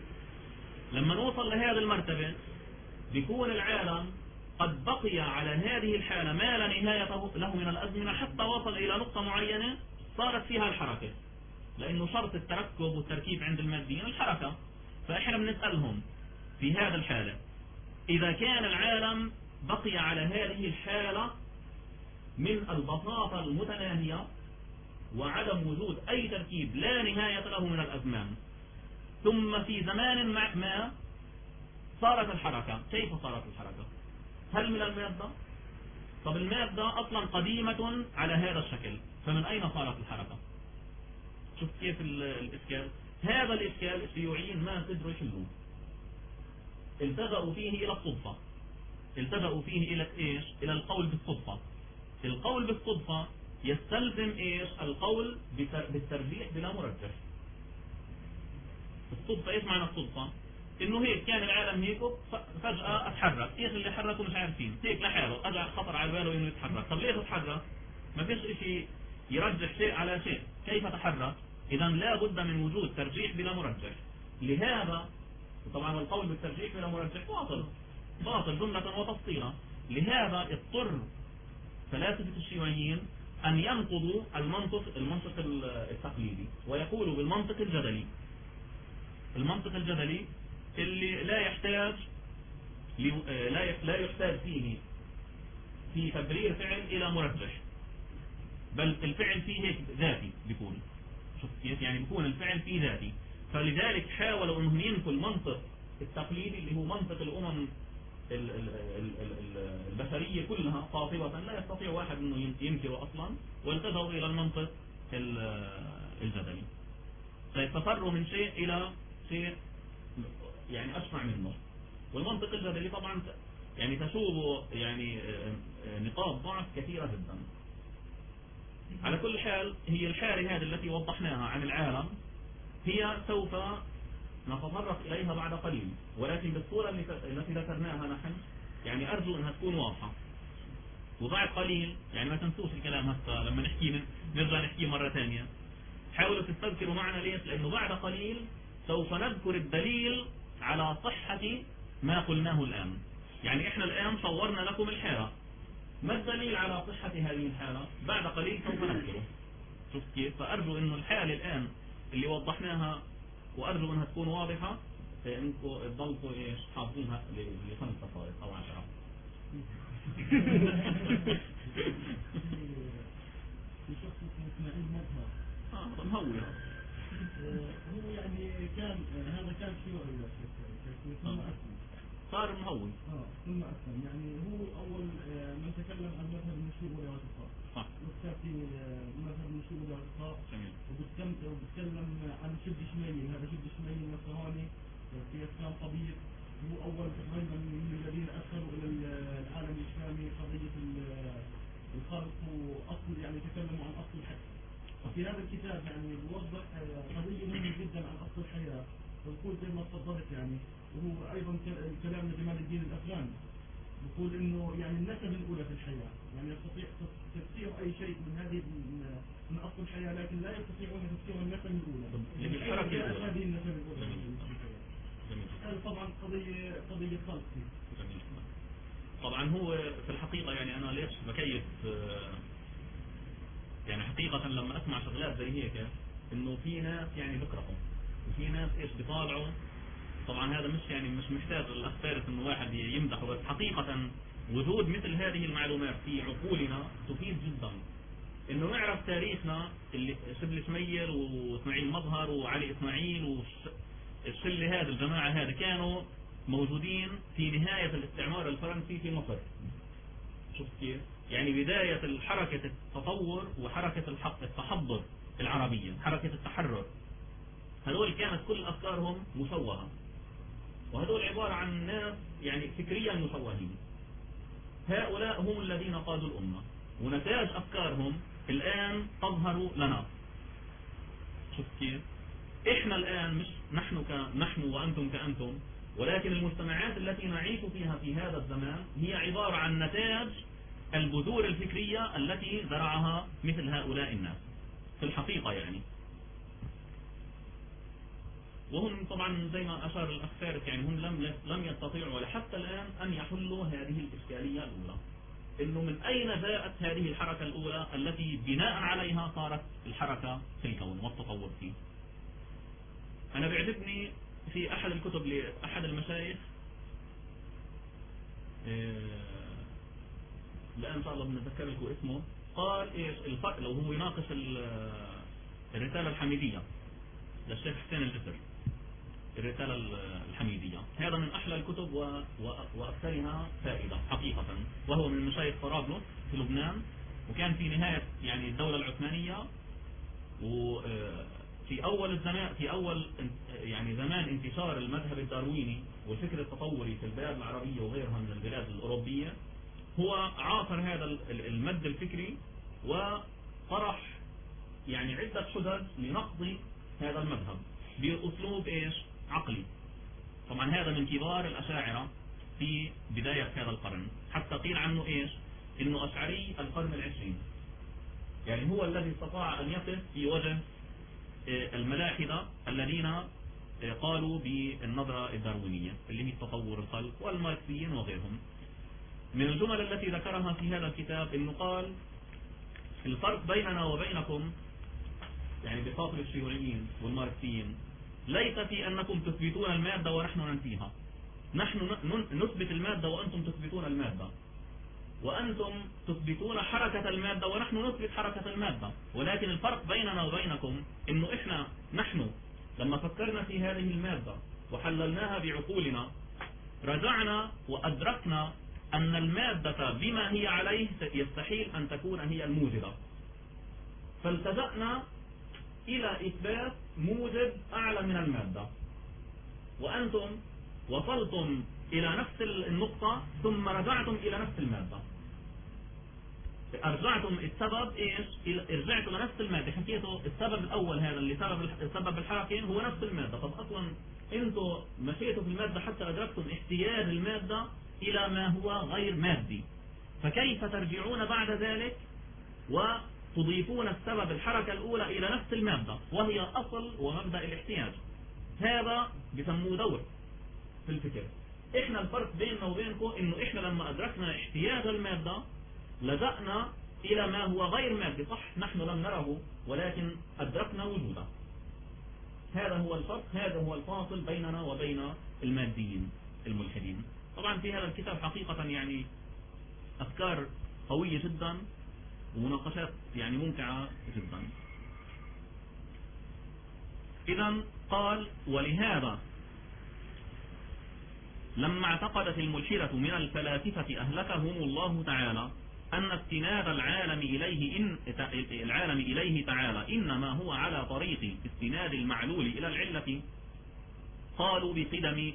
لما نوصل لهذه المرتبة بيكون العالم قد بقي على هذه الحالة ما لا نهاية له من الأزمنة، حتى وصل إلى نقطة معينة صارت فيها الحركة، لأنه شرط التركب والتركيب عند الماديين الحركة. فإحنا بنسألهم في هذا الحالة، إذا كان العالم بقي على هذه الحالة من البساطة المتناهية وعدم وجود أي تركيب لا نهاية له من الأزمان، ثم في زمان ما صارت الحركة. كيف صارت الحركة؟ هل من المادة؟ طب المادة أصلا قديمة على هذا الشكل، فمن أين صارت الحركة؟ شوف كيف الإشكال. هذا الإشكال الشيوعيين ما قدروا يحلوه، التجأوا فيه إلى الصدفة، التجأوا فيه إلى إيش؟ إلى القول بالصدفة. القول بالصدفة يستلزم إيش؟ القول بالترجيح بلا مرجح. الصدفة إيش معنى الصدفة؟ إنه هيك كان العالم هيك فجأة اتحرك، إيش اللي حركه مش عارفين، هيك لحاله أجع خطر على باله إنه يتحرك. طب ليش اتحرك؟ ما فيش إشي يرجح شيء على شيء، كيف تحرك؟ إذا لا بد من وجود ترجيح بلا مرجح. لهذا طبعا القول بالترجيح بلا مرجح باطل جملة وتفصيلا. لهذا اضطر فلاسفة الشيوعيين أن ينقضوا المنطق التقليدي ويقولوا بالمنطق الجدلي. المنطق الجدلي اللي لا يحتاج فيه في تبرير فعل إلى مرجح، بل الفعل فيه هيك ذاتي بيكون. شوف كيف يعني بيكون الفعل فيه ذاتي. فلذلك حاولوا أنهم ينفوا المنطق التقليدي اللي هو منطق الأمم البشرية كلها قاطبة لا يستطيع واحد أنه ينكره أصلا، والتجأوا إلى المنطق الجدلي. فيتصروا من شيء إلى شيء يعني أشفع منه. والمنطق الجدلي طبعا يعني تشوب يعني نقاط ضعف كثيرة جدا. على كل حال هي الحالة هذه التي وضحناها عن العالم هي سوف نتطرق إليها بعد قليل، ولكن بالصورة التي ذكرناها نحن يعني أرجو أنها تكون واضحة. وبعد قليل يعني ما تنسوش الكلام هسه لما نرجع نحكي مرة ثانية، حاولوا تستذكروا معنا. ليش؟ لأنه بعد قليل سوف نذكر الدليل على صحة ما قلناه الآن. يعني إحنا الآن صورنا لكم الحالة، ما الدليل على صحة هذه الحالة؟ بعد قليل سوف نذكره. شوف كيف؟ فأرجو أنه الحالة الآن اللي وضحناها وأرجو أنها تكون واضحة، فإنكم تضلوا إيش حافظينها ل5 دقائق أو 10. في شخص اسماعيل مظهر مهوي هو يعني كان هذا كان شيوعي ثم أسلم، صار مهوي ثم أسلم. يعني هو أول من تكلم عن مذهب المشير والاعتصام، صح، وكتب في مذهب المشير والاعتصام، وبتكلم عن شبل شميلي. هذا شبل شميلي النصراني في إسلام طبيب، هو أول تقريبا من الذين أدخلوا إلى العالم الإسلامي قضية الخلق وأصل، يعني تكلموا عن أصل الحياة. وفي هذا الكتاب يعني بوضح قضية مهمة جدا عن أصل الحياة، ويقول زي ما تفضلت يعني. وهو أيضا كلام جمال الدين الأفغاني بيقول إنه يعني النسب الأولى في الحياة، يعني يستطيع تفسير أي شيء من هذه من أصل الحياة، لكن لا يستطيعون تفسير النسب الأولى. هذه النسب الأولى هذا طبعا قضية خلق. طبعا هو في الحقيقة يعني أنا ليش بكيف يعني حقيقة لما أسمع شغلات زي هيك إنه في ناس يعني بكرهوا وفي ناس إيش بيطالعوا. طبعا هذا مش محتاج الأخبار إنه واحد يمدحه، بس حقيقة وجود مثل هذه المعلومات في عقولنا تفيد جدا. إنه نعرف تاريخنا اللي شبل شمير وإسماعيل مظهر وعلي إسماعيل والشلة هذا الجماعة هذا كانوا موجودين في نهاية الاستعمار الفرنسي في مصر. شوف كيف؟ يعني بداية حركة التطور وحركة التحضر العربية، حركة التحرر، هذول كانت كل أفكارهم مشوهة، وهذول عبارة عن ناس يعني فكريا مشوهين. هؤلاء هم الذين قادوا الأمة، ونتاج أفكارهم الآن تظهر لنا. شوف كيف؟ إحنا الآن مش نحن وأنتم كأنتم، ولكن المجتمعات التي نعيش فيها في هذا الزمان هي عبارة عن نتاج البذور الفكرية التي زرعها مثل هؤلاء الناس في الحقيقة يعني. وهم طبعا زي ما أشار الأخ فارس يعني هم لم يستطيعوا ولا حتى الآن أن يحلوا هذه الإشكالية الأولى، إنه من أين جاءت هذه الحركة الأولى التي بناء عليها صارت الحركة في الكون والتطور فيه. أنا بيعجبني في أحد الكتب لأحد المشايخ الآن إن شاء الله بنتذكر لكم اسمه، قال إيش الفرق لو هو يناقش الرسالة الحميدية للشيخ حسين الجسر، الرسالة الحميدية، هذا من أحلى الكتب وأكثرها فائدة حقيقة، وهو من مشايخ طرابلس في لبنان، وكان في نهاية يعني الدولة العثمانية، وفي أول الزمان في أول يعني زمان انتشار المذهب الدارويني والفكر التطوري في البلاد العربية وغيرها من البلاد الأوروبية، هو عاصر هذا المد الفكري وطرح يعني عدة حجج لنقض هذا المذهب بأسلوب إيش عقلي. طبعا هذا من كبار الأشاعرة في بداية هذا القرن، حتى قيل عنه إيش إنه أشعري القرن العشرين، يعني هو الذي استطاع أن يقف في وجه الملاحدة الذين قالوا بالنظرة الداروينية اللي هي تطور الخلق والماركسيين وغيرهم. من الجمل التي ذكرها في هذا الكتاب إنه قال الفرق بيننا وبينكم يعني بخاطر الشيوعيين والماركسيين ليس في أنكم تثبتون المادة ونحن ننفيها، نحن نثبت المادة وأنتم تثبتون المادة، وأنتم تثبتون حركة المادة ونحن نثبت حركة المادة، ولكن الفرق بيننا وبينكم إنه نحن لما فكرنا في هذه المادة وحللناها بعقولنا رجعنا وأدركنا أن المادة بما هي عليه يستحيل أن تكون هي الموجبة، فالتجأنا إلى إثبات موجب أعلى من المادة، وأنتم وصلتم إلى نفس النقطة ثم رجعتم إلى نفس المادة، أرجعتم السبب إيش رجعتم لنفس المادة، حكيتوا السبب الأول هذا اللي سبب الحركة هو نفس المادة، طب أصلا أنتم مشيتوا في المادة حتى أدركتم احتياج المادة إلى ما هو غير مادي، فكيف ترجعون بعد ذلك وتضيفون السبب الحركة الأولى إلى نفس المادة وهي أصل ومبدأ الاحتياج؟ هذا بسموه دور في الفكر. إحنا الفرق بيننا وبينكم إنه إحنا لما أدركنا احتياج المادة لجأنا إلى ما هو غير مادي، صح نحن لم نره ولكن أدركنا وجوده. هذا هو الفرق، هذا هو الفاصل بيننا وبين الماديين الملحدين. طبعا في هذا الكتاب حقيقة يعني أفكار قوية جدا ومناقشات يعني ممتعة جدا. إذا قال ولهذا لما اعتقدت الملحدة من الفلاسفة أهلكهم الله تعالى أن استناد العالم إليه تعالى إنما هو على طريق استناد المعلول إلى العلة، قالوا بقدم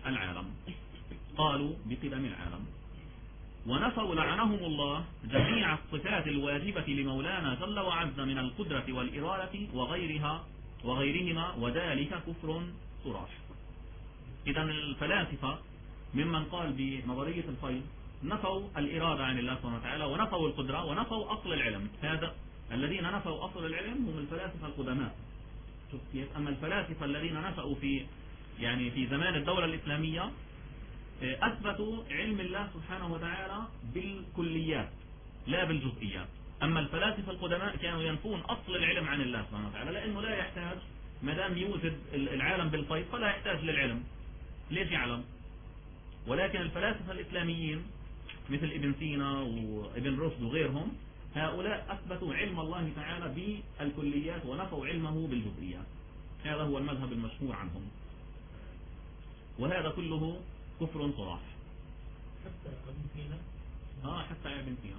العالم ونفوا لعنهم الله جميع الصفات الواجبة لمولانا جل وعز من القدرة والإرادة وغيرهما، وذلك كفر صراح. إذا الفلاسفة ممن قال بنظرية الفيض نفوا الإرادة عن الله سبحانه وتعالى ونفوا القدرة ونفوا أصل العلم. هذا الذين نفوا أصل العلم هم الفلاسفة القدماء. شوف كيف؟ أما الفلاسفة الذين نشأوا في زمان الدولة الإسلامية أثبتوا علم الله سبحانه وتعالى بالكليات لا بالجزئيات. أما الفلاسفة القدماء كانوا ينفون أصل العلم عن الله سبحانه وتعالى، لأنه لا يحتاج ما دام يوجد العالم بالفيض فلا يحتاج للعلم، ليش يعلم؟ ولكن الفلاسفة الإسلاميين مثل ابن سينا وابن رشد وغيرهم هؤلاء أثبتوا علم الله تعالى بالكليات ونفوا علمه بالجزئيات. هذا هو المذهب المشهور عنهم، وهذا كله كفر صراح. حتى ابن سينا حتى ابن سينا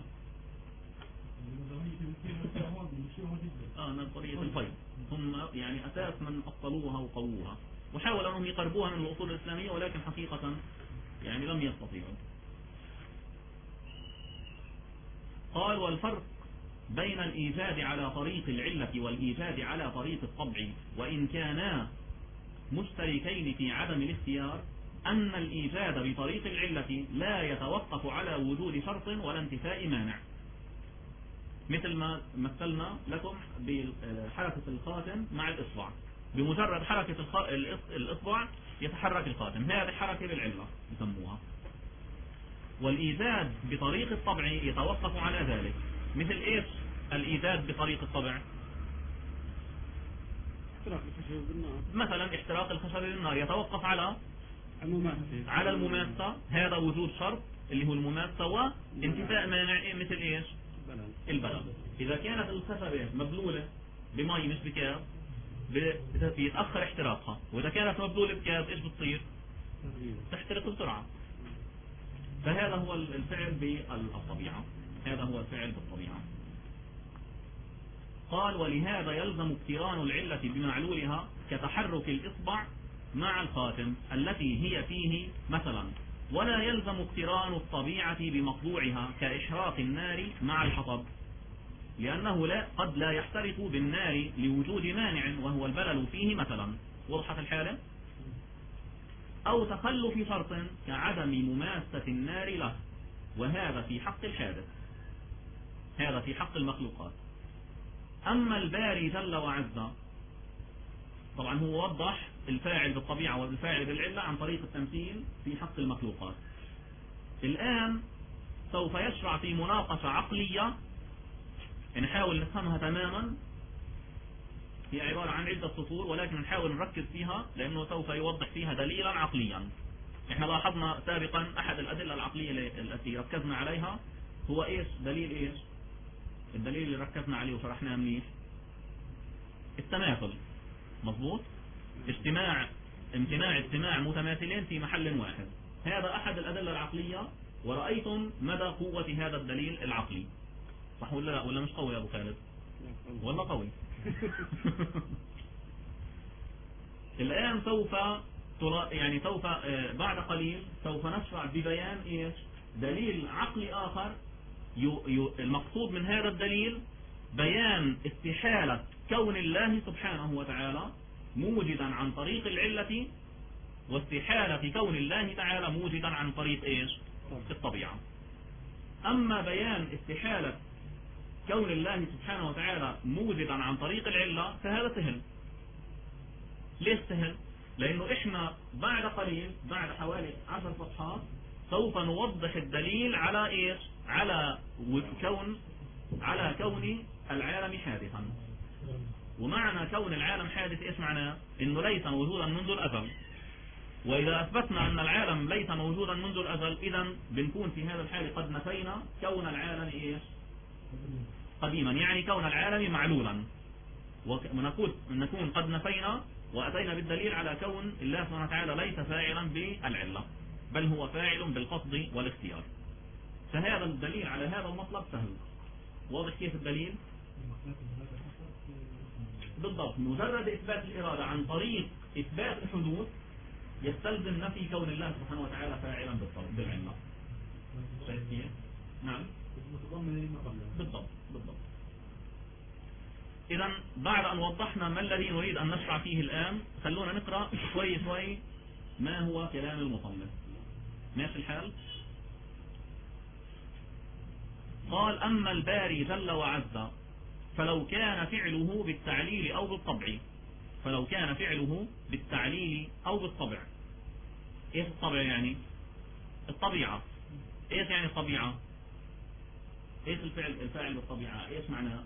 نظرية الفيض هم يعني أساس من أصلوها وقووها، وحاولوا أنهم يقربوها من الأصول الإسلامية ولكن حقيقة يعني لم يستطيعوا. قال والفرق بين الإيجاد على طريق العلة والإيجاد على طريق الطبع وإن كانا مشتركين في عدم الاختيار أن الإيجاد بطريق العلة لا يتوقف على وجود شرط ولا انتفاء مانع، مثل ما مثلنا لكم بحركة الخاتم مع الإصبع، بمجرد حركة الإصبع يتحرك الخاتم، هذه حركة بالعلة يسموها. والإيجاد بطريق الطبع يتوقف على ذلك، مثل إيش الإيجاد بطريق الطبع؟ مثلا احتراق الخشب بالنار يتوقف على المماسة، هذا وجود شرط اللي هو المماسة، وانتفاء مانع مثل إيش البلل. إذا كانت الخشبة مبلولة بمي مش بكاز بيتأخر احتراقها، وإذا كانت مبلولة بكاز إيش بتصير؟ تحترق بسرعة. فهذا هو الفعل بالطبيعة، هذا هو الفعل بالطبيعة. قال ولهذا يلزم اقتران العلة بمعلولها كتحرك الإصبع مع الخاتم التي هي فيه مثلا، ولا يلزم اقتران الطبيعة بمطبوعها كإحراق النار مع الحطب، لأنه قد لا يحترق بالنار لوجود مانع وهو البلل فيه مثلا. وضحت الحالة؟ أو تخلف شرط كعدم مماسة النار له، وهذا في حق الحادث، هذا في حق المخلوقات. أما الباري جل وعز، طبعا هو وضح الفاعل بالطبيعة والفاعل بالعلة عن طريق التمثيل في حق المخلوقات. الآن سوف يشرع في مناقشة عقلية نحاول نفهمها تماما، هي عبارة عن عدة سطور ولكن نحاول نركز فيها لأنه سوف يوضح فيها دليلا عقليا. احنا لاحظنا سابقا أحد الأدلة العقلية التي ركزنا عليها هو إيش؟ دليل إيش؟ الدليل اللي ركزنا عليه وشرحناه منيح التماثل، مضبوط؟ امتناع اجتماع متماثلين في محل واحد، هذا أحد الأدلة العقلية، ورأيتم مدى قوة هذا الدليل العقلي، صح ولا لا؟ ولا مش قوي يا أبو خالد؟ ولا قوي؟ الآن سوف بعد قليل سوف نشرع ببيان إيش؟ دليل عقلي آخر. المقصود من هذا الدليل بيان استحالة كون الله سبحانه وتعالى موجدا عن طريق العلة، واستحالة كون الله تعالى موجدا عن طريق إيش؟ الطبيعة. أما بيان استحالة كون الله سبحانه وتعالى موجدا عن طريق العلة فهذا سهل. ليش سهل؟ لأنه إحنا بعد قليل، بعد حوالي 10 صفحات سوف نوضح الدليل على إيش؟ على كون العالم حادثا. ومعنى كون العالم حادث إيش معناه؟ إنه ليس موجودا منذ الأزل. وإذا أثبتنا أن العالم ليس موجودا منذ الأزل إذا بنكون في هذا الحال قد نفينا كون العالم إيش؟ قديما، يعني كون العالم معلولا، ونكون قد نفينا وأتينا بالدليل على كون الله سبحانه وتعالى ليس فاعلا بالعلة بل هو فاعل بالقصد والاختيار. فهذا الدليل على هذا المطلب سهل. واضح كيف الدليل؟ بالضبط، مجرد إثبات الإرادة عن طريق إثبات الحدوث يستلزم نفي كون الله سبحانه وتعالى فاعلا بالعلة. شايف كيف؟ نعم بالضبط. إذا بعد أن وضحنا ما الذي نريد أن نشرع فيه الآن، خلونا نقرأ شوي ما هو كلام المصنف. ماشي الحال؟ قال أما الباري جل وعز فلو كان فعله بالتعليل أو بالطبع، فلو كان فعله بالتعليل أو بالطبع. إيش الطبع يعني؟ الطبيعة. إيش يعني الطبيعة؟ إيش الفاعل بالطبيعة إيش معناه؟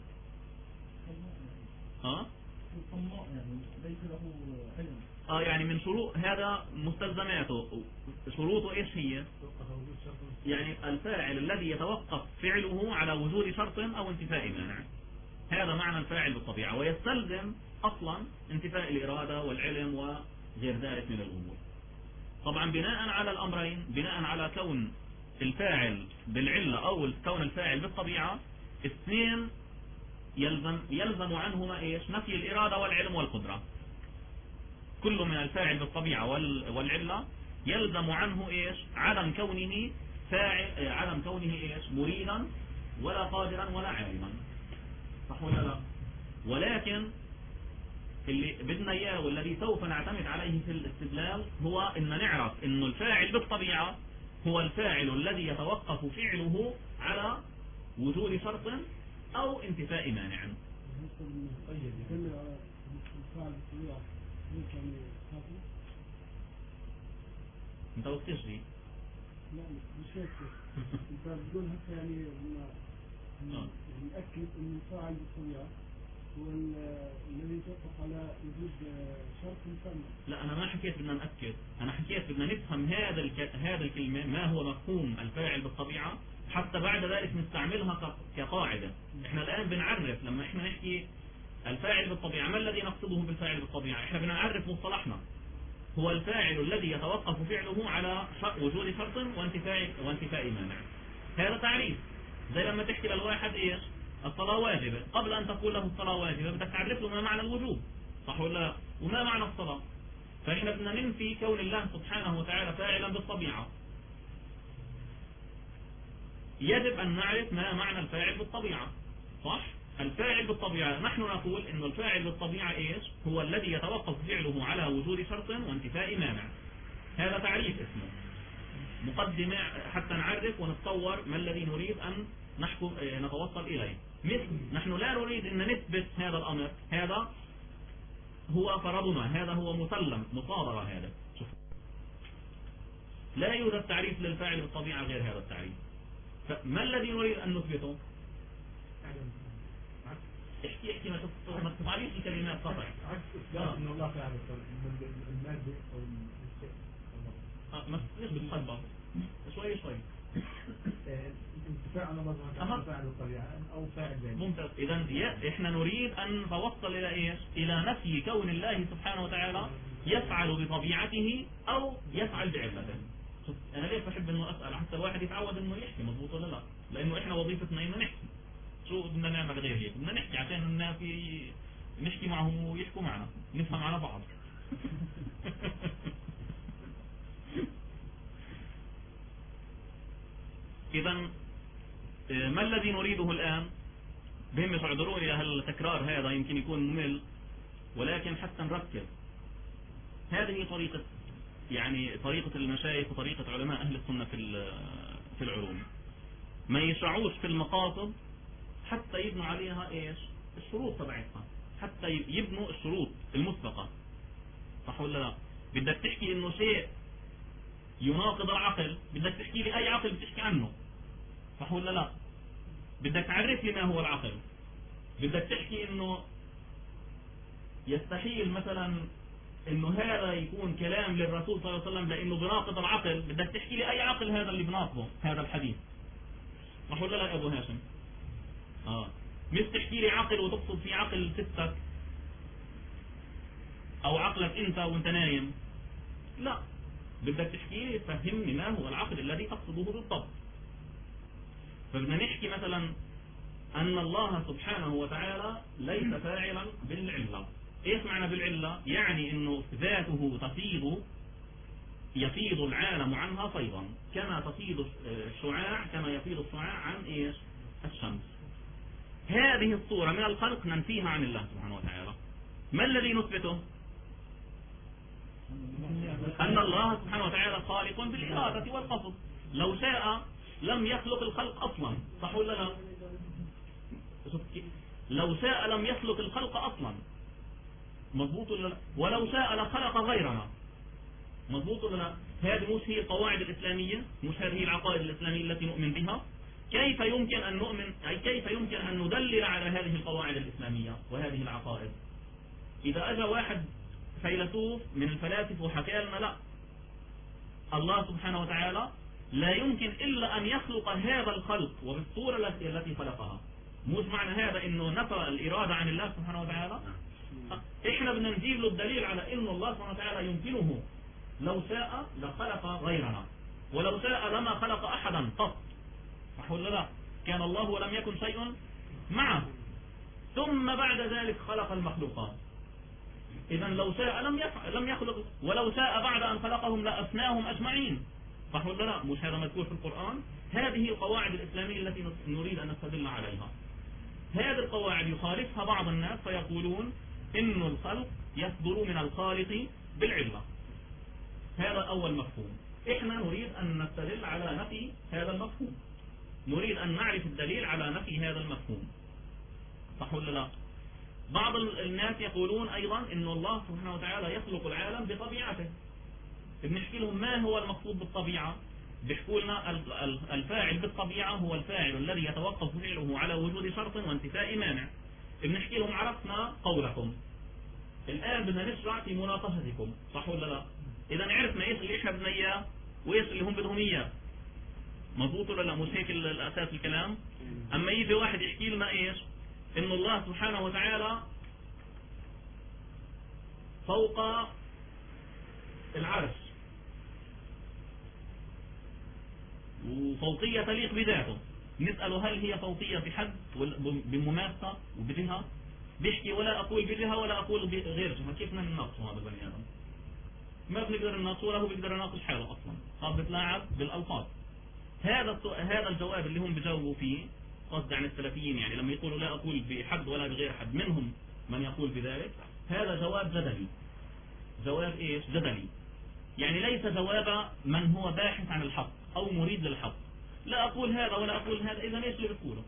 ليس له علم. يعني من شروط هذا مستلزماته، شروطه ايش هي؟ يعني الفاعل الذي يتوقف فعله على وجود شرط او انتفاء مانع، هذا معنى الفاعل بالطبيعة، ويستلزم اصلا انتفاء الارادة والعلم وغير ذلك من الامور. طبعا بناء على الامرين، بناء على كون الفاعل بالعلة او كون الفاعل بالطبيعة، اثنين يلزم عنهما ايش؟ نفي الارادة والعلم والقدرة. كل من الفاعل بالطبيعة والعلة يلزم عنه ايش؟ عدم كونه فاعل، عدم كونه ايش؟ مريدا ولا قادرا ولا عالما، صح ولا لا؟ ولكن اللي بدنا اياه والذي سوف نعتمد عليه في الاستدلال هو ان نعرف انه الفاعل بالطبيعة هو الفاعل الذي يتوقف فعله على وجود شرط او انتفاء مانع. انت بتشري؟ لا مش هيك. انت بتقول هسه يعني نأكد ان الفاعل بالطبيعة هو الذي يتوقف على وجود شرط مسمى. لا انا ما حكيت بدنا نأكد، انا حكيت بدنا نفهم هذا الكلمة ما هو مفهوم الفاعل بالطبيعة حتى بعد ذلك نستعملها كقاعدة. احنا الآن بنعرف لما احنا نحكي الفاعل بالطبيعة، ما الذي نقصده بالفاعل بالطبيعة؟ احنا بنعرف مصطلحنا هو الفاعل الذي يتوقف فعله على وجود شرط وانتفاء مانع. هذا تعريف. زي لما تحكي للواحد ايش؟ الصلاة واجبة، قبل ان تقول له الصلاة واجبة بدك تعرف له ما معنى الوجوب، صح ولا لا؟ وما معنى الصلاة. فاحنا بدنا ننفي كون الله سبحانه وتعالى فاعلا بالطبيعة. يجب ان نعرف ما معنى الفاعل بالطبيعة، صح؟ الفاعل بالطبيعة نحن نقول إن الفاعل بالطبيعة إيش؟ هو الذي يتوقف فعله على وجود شرط وانتفاء مانع. هذا تعريف اسمه مقدمة حتى نعرف ونتصور ما الذي نريد أن نتوصل إليه. مثل نحن لا نريد أن نثبت هذا الأمر، هذا هو فرضنا، هذا هو مسلم مصادرة. هذا لا يوجد تعريف للفاعل بالطبيعة غير هذا التعريف. فما الذي نريد أن نثبته؟ احكي ما تفعليش كلمات قطع. عكس إثبات إن الله فاعل المادة أو الشيء. ما تفعليش بالخلبة شوي انتفاع الله سبحانه فاعل بالطبيعة أو فاعل ذلك. ممتاز. إذا إحنا نريد أن نتوصل إلى إيش؟ إلى نفي كون الله سبحانه وتعالى يفعل بطبيعته أو يفعل بعلته. أنا ليش بحب إنه أسأل حتى الواحد يتعود إنه يحكي مضبوط ولا لا؟ لأنه إحنا وظيفتنا إنه نحكي. شو بدنا نعمل غير هيك؟ بدنا نحكي عشان الناس نحكي معهم ويحكوا معنا، نفهم على بعض. إذا ما الذي نريده الآن؟ بهم تعذروني إلى هالتكرار هذا يمكن يكون ممل، ولكن حتى نركز. هذه طريقة طريقة المشايخ وطريقة علماء أهل السنة في العلوم. ما يشرعوش في المقاصد حتى يبنوا عليها ايش؟ الشروط تبعتها، حتى يبنوا الشروط المسبقة، صح ولا لا؟ بدك تحكي انه شيء يناقض العقل، بدك تحكي لي اي عقل بتحكي عنه، صح ولا لا؟ بدك تعرف لي ما هو العقل. بدك تحكي انه يستحيل مثلا انه هذا يكون كلام للرسول صلى الله عليه وسلم لانه بناقض العقل، بدك تحكي لي اي عقل هذا اللي بناقضه هذا الحديث، صح ولا لا يا ابو هاشم؟ مش تحكي لي عقل وتقصد في عقل ستك او عقلك انت وانت نايم، لا، بدك تحكي لي فهمني ما هو العقل الذي تقصده بالضبط. فبدنا نحكي مثلا ان الله سبحانه وتعالى ليس فاعلا بالعلة. ايش معنى بالعلة؟ يعني انه ذاته يفيض العالم عنها فيضا، كما تفيض الشعاع، كما يفيض الشعاع عن ايش؟ الشمس. هذه الصورة من الخلق ننفيها عن الله سبحانه وتعالى. ما الذي نثبته؟ أن الله سبحانه وتعالى خالق بالإرادة والقصد. لو شاء لم يخلق الخلق أصلا، صح ولا لا؟ لو شاء لم يخلق الخلق أصلا، مضبوط ولا لا؟ ولو شاء لخلق غيرنا، مضبوط ولا لا؟ هذه مش هي القواعد الإسلامية، مش هذه العقائد الإسلامية التي نؤمن بها. كيف يمكن أن نؤمن، أي كيف يمكن أن ندلل على هذه القواعد الإسلامية وهذه العقائد؟ إذا أجى واحد فيلسوف من الفلاسفة وحكى لنا لا، الله سبحانه وتعالى لا يمكن إلا أن يخلق هذا الخلق وبالصورة التي خلقها، مش معنى هذا إنه نفى الإرادة عن الله سبحانه وتعالى. إحنا بدنا نجيب له الدليل على إنه الله سبحانه وتعالى يمكنه لو شاء لخلق غيرنا، ولو شاء لما خلق أحدا قط، صح ولا لا؟ كان الله ولم يكن شيء معه، ثم بعد ذلك خلق المخلوقات. إذا لو شاء لم يخلق، ولو شاء بعد أن خلقهم لأفناهم أجمعين، صح ولا لا؟ مش هذا مذكور في القرآن؟ هذه القواعد الإسلامية التي نريد أن نستدل عليها. هذه القواعد يخالفها بعض الناس فيقولون إن الخلق يصدر من الخالق بالعلة. هذا أول مفهوم. إحنا نريد أن نستدل على نفي هذا المفهوم، نريد أن نعرف الدليل على نفي هذا المفهوم، صح ولا لا؟ بعض الناس يقولون أيضا إن الله سبحانه وتعالى يخلق العالم بطبيعته. بنحكي لهم ما هو المقصود بالطبيعة؟ بيحكوا لنا الفاعل بالطبيعة هو الفاعل الذي يتوقف فعله على وجود شرط وانتفاء مانع. بنحكي لهم عرفنا قولكم، الآن بدنا نشرع في مناقشتكم، صح ولا لا؟ إذا عرفنا إيش اللي إحنا بدنا إياه وإيش اللي هم بدهم إياه، مظبوط ولا لا؟ مش هيك الأساس الكلام؟ أما يجي واحد يحكي لنا إيش؟ إنه الله سبحانه وتعالى فوق العرش وفوقية تليق بذاته، نسأله هل هي فوقية بحد بمماسة وبجهة؟ بيحكي ولا أقول بجهة ولا أقول غير جهة. كيف بدنا نناقشه هذا البني آدم؟ ما بنقدر نناقشه ولا هو بيقدر يناقش حاله أصلا، صار بتلاعب بالألفاظ. هذا الجواب اللي هم بيجاوبوا فيه قصد عن السلفيين، يعني لما يقولوا لا أقول بحد ولا بغير حد، منهم من يقول بذلك، هذا جواب جدلي. جواب إيش؟ جدلي، يعني ليس جواب من هو باحث عن الحق أو مريد للحق. لا أقول هذا ولا أقول هذا، إذا إيش اللي بتقوله؟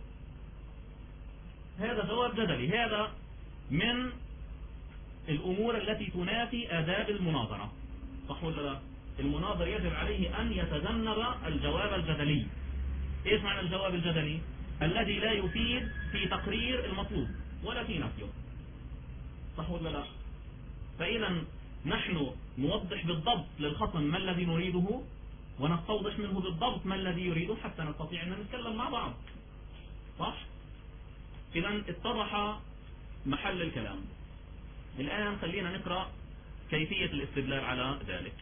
هذا جواب جدلي، هذا من الأمور التي تنافي آداب المناظرة، صح ولا لا؟ المناظر يجب عليه أن يتجنب الجواب الجدلي. إيش معنى الجواب الجدلي؟ الذي لا يفيد في تقرير المطلوب ولا في نفيه، صح ولا لا؟ فإذا نحن نوضح بالضبط للخصم ما الذي نريده، ونستوضح منه بالضبط ما الذي يريده حتى نستطيع أن نتكلم مع بعض، صح؟ إذا اتضح محل الكلام. الآن خلينا نقرأ كيفية الاستدلال على ذلك.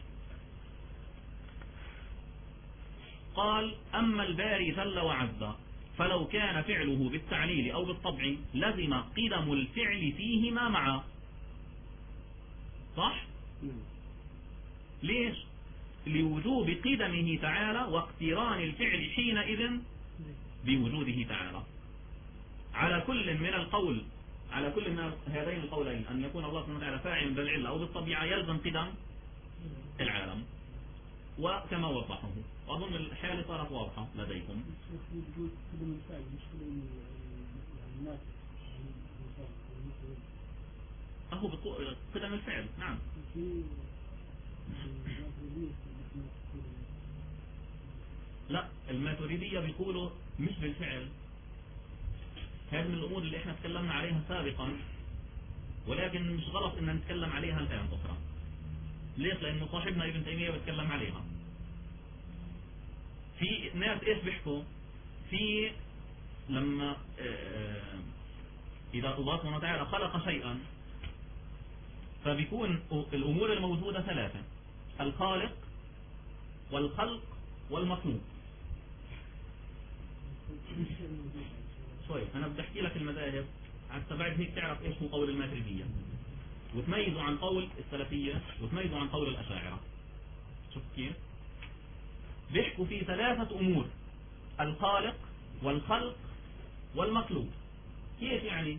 قال: أما الباري جل وعز فلو كان فعله بالتعليل أو بالطبع لزم قدم الفعل فيهما معا. صح؟ ليش؟ لوجوب قدمه تعالى واقتران الفعل حينئذ بوجوده تعالى. على كل من هذين القولين أن يكون الله سبحانه وتعالى فاعلا بالعلة أو بالطبيعة يلزم قدم العالم، وكما وضحه، وأظن الحالة صارت واضحة لديكم. أهو قدم الفعل، نعم. لا، الماتريدية بيقولوا مش بالفعل. هذه من الأمور اللي احنا تكلمنا عليها سابقا، ولكن مش غلط ان نتكلم عليها الآن أخرى. ليش؟ لأنه صاحبنا ابن تيمية بيتكلم عليها. في ناس ايش بيحكوا؟ في لما إذا الله سبحانه وتعالى خلق شيئا فبيكون الأمور الموجودة ثلاثة: الخالق والخلق والمخلوق. شوي أنا بدي أحكي لك المذاهب حتى بعد هيك تعرف إيش هو قول الماتريدية، وتميزوا عن قول السلفية، وتميزوا عن قول الأشاعرة. شوف كيف بيحكوا في ثلاثة أمور: الخالق والخلق والمخلوق. كيف يعني؟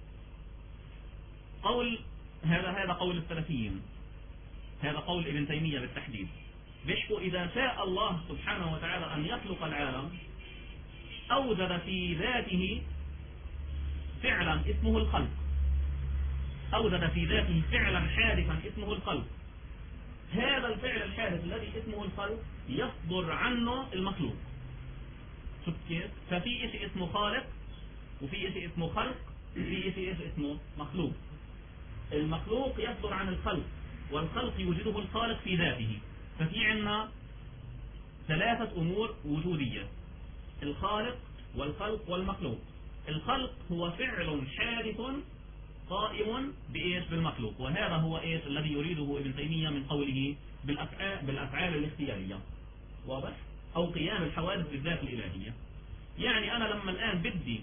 قول هذا قول السلفيين، هذا قول ابن تيمية بالتحديد. بيحكوا إذا شاء الله سبحانه وتعالى أن يخلق العالم أوجد في ذاته فعلا اسمه الخلق، أوجد في ذاته فعلا حادثا اسمه الخلق. هذا الفعل الحادث الذي اسمه الخلق يصدر عنه المخلوق. شوف كيف؟ ففي شيء اسمه خالق، وفي شيء اسمه خلق، وفي شيء اسمه مخلوق. المخلوق يصدر عن الخلق، والخلق يوجده الخالق في ذاته. ففي عندنا ثلاثة أمور وجودية: الخالق والخلق والمخلوق. الخلق هو فعل حادث قائم بإيش؟ بالمخلوق. وهذا هو إيش الذي يريده ابن تيمية من قوله بالأفعال الاختيارية، واضح؟ أو قيام الحوادث بالذات الإلهية. يعني أنا لما الآن بدي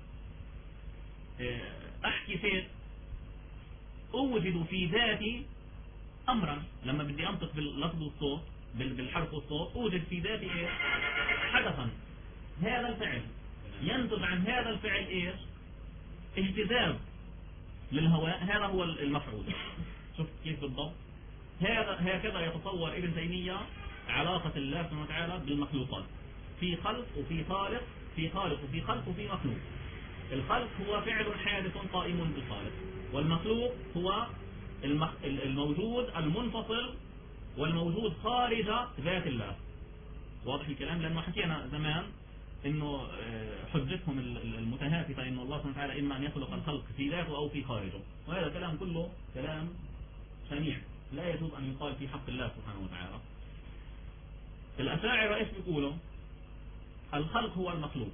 أحكي شيء أوجد في ذاتي أمرا، لما بدي أنطق باللفظ والصوت بالحرف والصوت أوجد في ذاتي إيش؟ حدثا. هذا الفعل ينتج عن هذا الفعل إيش؟ اجتذاب للهواء. هذا هو المفعول. شوف كيف بالضبط؟ هكذا يتصور ابن تيمية علاقة الله سبحانه وتعالى بالمخلوقات. في خلق وفي خالق، في خالق وفي خلق وفي مخلوق. الخلق هو فعل حادث قائم بالخالق، والمخلوق هو الموجود المنفصل والموجود خارج ذات الله. واضح الكلام؟ لأنه حكينا زمان انه حجتهم المتهافته انه الله سبحانه وتعالى اما ان يخلق الخلق في ذاته او في خارجه، وهذا كلام كله كلام شنيع لا يجوز ان يقال في حق الله سبحانه وتعالى. الأشاعرة ايش بيقولوا؟ الخلق هو المخلوق.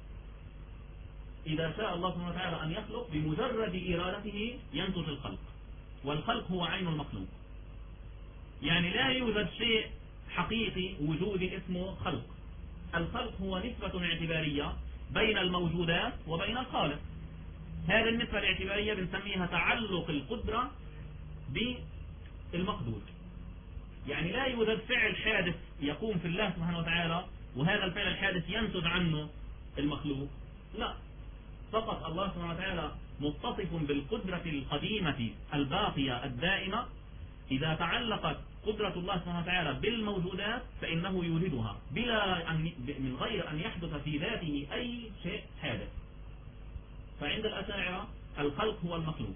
إذا شاء الله سبحانه وتعالى أن يخلق بمجرد إرادته ينتج الخلق، والخلق هو عين المخلوق. يعني لا يوجد شيء حقيقي وجودي اسمه خلق. الخلق هو نسبة اعتبارية بين الموجودات وبين الخالق. هذه النسبة الاعتبارية بنسميها تعلق القدرة بالمقدور. يعني لا يوجد فعل حادث يقوم في الله سبحانه وتعالى وهذا الفعل الحادث ينتج عنه المخلوق، لا، فقط الله سبحانه وتعالى متصف بالقدرة القديمة الباقية الدائمة. إذا تعلقت قدرة الله سبحانه وتعالى بالموجودات فإنه يوجدها من غير أن يحدث في ذاته أي شيء حادث. فعند الأشاعرة الخلق هو المخلوق،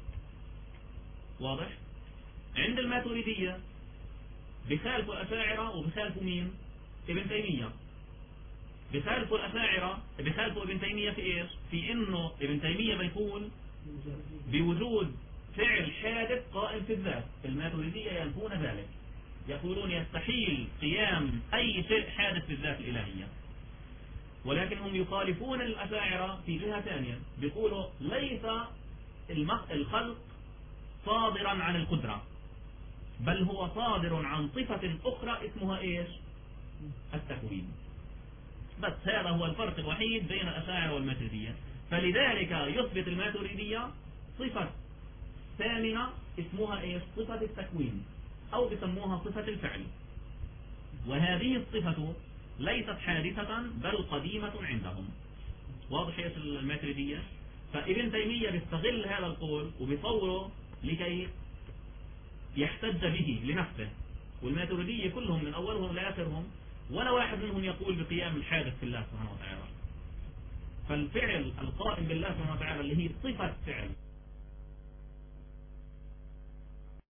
واضح؟ عند الماتريدية بخالف الأشاعرة وبخالف مين؟ ابن تيمية. بخالف الأشاعرة بخالف ابن تيمية في إيش؟ في إنه ابن تيمية بيقول بوجود فعل حادث قائم في الذات. الماتريدية ينفون ذلك، يقولون يستحيل قيام أي شيء حادث في الذات الإلهية. ولكنهم يخالفون الأشاعرة في جهة ثانية، بيقولوا ليس الخلق صادرا عن القدرة، بل هو صادر عن صفة أخرى اسمها إيش؟ التكوين. بس هذا هو الفرق الوحيد بين الأشاعرة والماتريدية. فلذلك يثبت الماتريدية صفة ثامنة اسمها إيش؟ صفة التكوين، أو بسموها صفة الفعل. وهذه الصفة ليست حادثة بل قديمة عندهم. واضح يا الماتريدية؟ فابن تيمية بيستغل هذا القول وبيصوره لكي يحتج به لنفسه. والماتريدية كلهم من أولهم لآخرهم ولا واحد منهم يقول بقيام الحادث في الله سبحانه وتعالى. فالفعل القائم بالله سبحانه وتعالى اللي هي صفة فعل